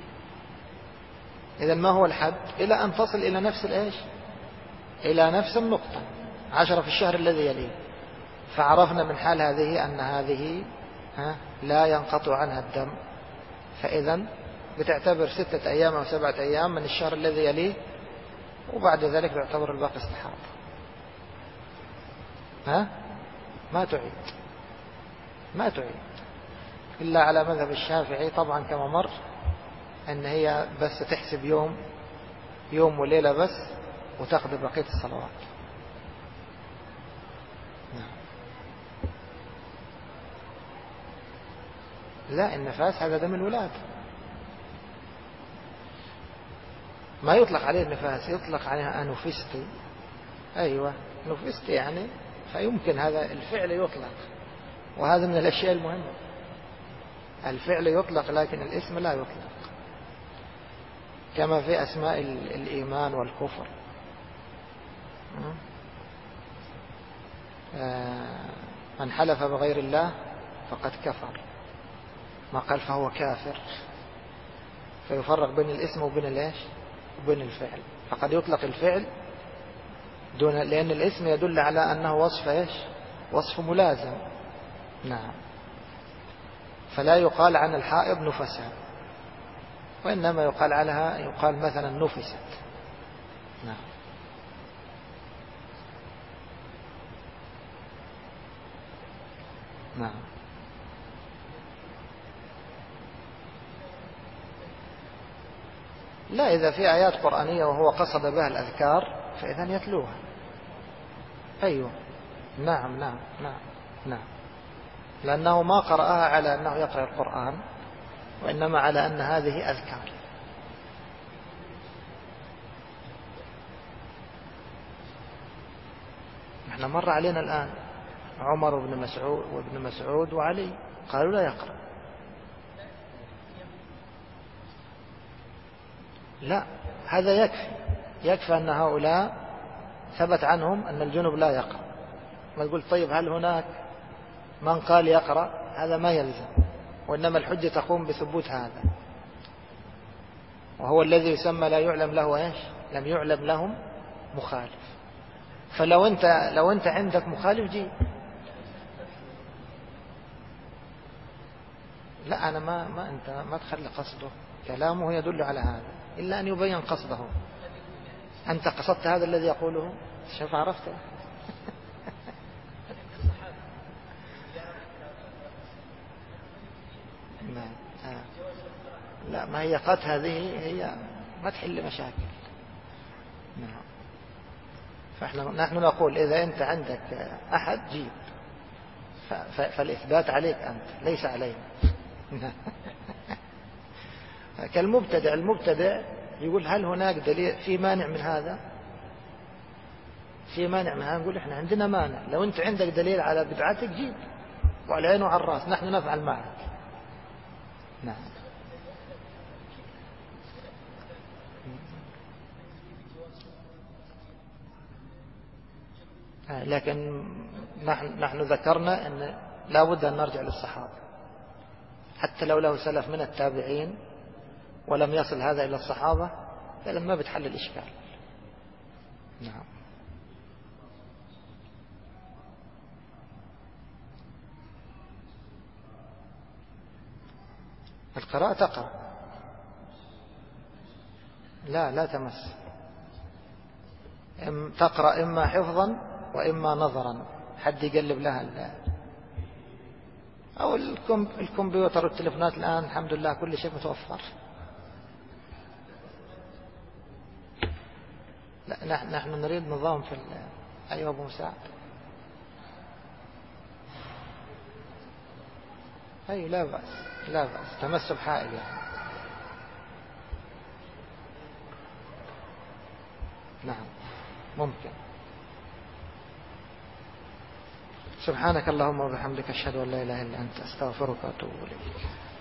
إذا ما هو الحد إلى أن تصل إلى نفس الإيش إلى نفس النقطة 10 في الشهر الذي يليه. فعرفنا من حال هذه أن هذه لا ينقطع عنها الدم، فإذا بتعتبر 6 أيام أو 7 أيام من الشهر الذي يليه، وبعد ذلك تعتبر الباقي استحاضة. ما تعيد إلا على مذهب الشافعي طبعا كما مر أن هي بس تحسب يوم وليلة بس وتقضي بقية الصلوات. لا، النفاس هذا دم الولادة، ما يطلق عليه النفاس، يطلق عليها أنوفستي. أيوة نفستي يعني، فيمكن هذا الفعل يطلق، وهذا من الأشياء المهمة. الفعل يطلق لكن الاسم لا يطلق، كما في أسماء الإيمان والكفر. من حلف بغير الله فقد كفر، ما قال فهو كافر. فيفرق بين الاسم وبين الايش وبين الفعل. فقد يطلق الفعل دون، لأن الاسم يدل على أنه وصف ايش وصف ملازم. نعم. فلا يقال عن الحائض نفسها، وإنما يقال مثلا نفست. نعم. نعم. لا، إذا في آيات قرآنية وهو قصد بها الأذكار فإذن يتلوها. أيوة. نعم نعم نعم نعم، لأنه ما قرأها على أنه يقرأ القرآن، وإنما على أن هذه أذكار. نحن مر علينا الآن عمر وابن مسعود وعلي قالوا لا يقرأ. لا، هذا يكفي أن هؤلاء ثبت عنهم أن الجنب لا يقرأ. ما تقول طيب هل هناك من قال يقرأ؟ هذا ما يلزم، وإنما الحجة تقوم بثبوت هذا، وهو الذي يسمى لا يعلم له ايش لم يعلم لهم مخالف. فلو انت عندك مخالف جيب. لا، أنا أنت ما تخلي قصده، كلامه يدل على هذا إلا أن يبين قصده. أنت قصدت هذا الذي يقوله، شوف عرفته. لا، ما هي قد هذه هي ما تحل مشاكل. نعم. نحن نقول إذا أنت عندك أحد جيب، فالإثبات عليك أنت ليس علينا. المبتدع يقول هل هناك دليل في مانع من هذا؟ في مانع من هذا؟ نقول إحنا عندنا مانع، لو أنت عندك دليل على بدعتك جيب، وعلى العين وعلى الراس، نحن نفعل معك. نعم. لكن نحن ذكرنا أن لا بد أن نرجع للصحابة، حتى لو له سلف من التابعين ولم يصل هذا إلى الصحابة فلما بتحل الإشكال. نعم. القراءة تقرأ. لا تمس. تقرأ إما حفظا وإما نظرا، حد يقلب لها أو الكمبيوتر والتلفونات الآن الحمد لله كل شيء متوفر. لا نحن نريد نظام في أيها أبو مساعد. أي لا بأس تمس بحائل يعني. نعم ممكن. سبحانك اللهم وبحمدك أشهد أن لا إله إلا أنت أستغفرك وأتوب إليك.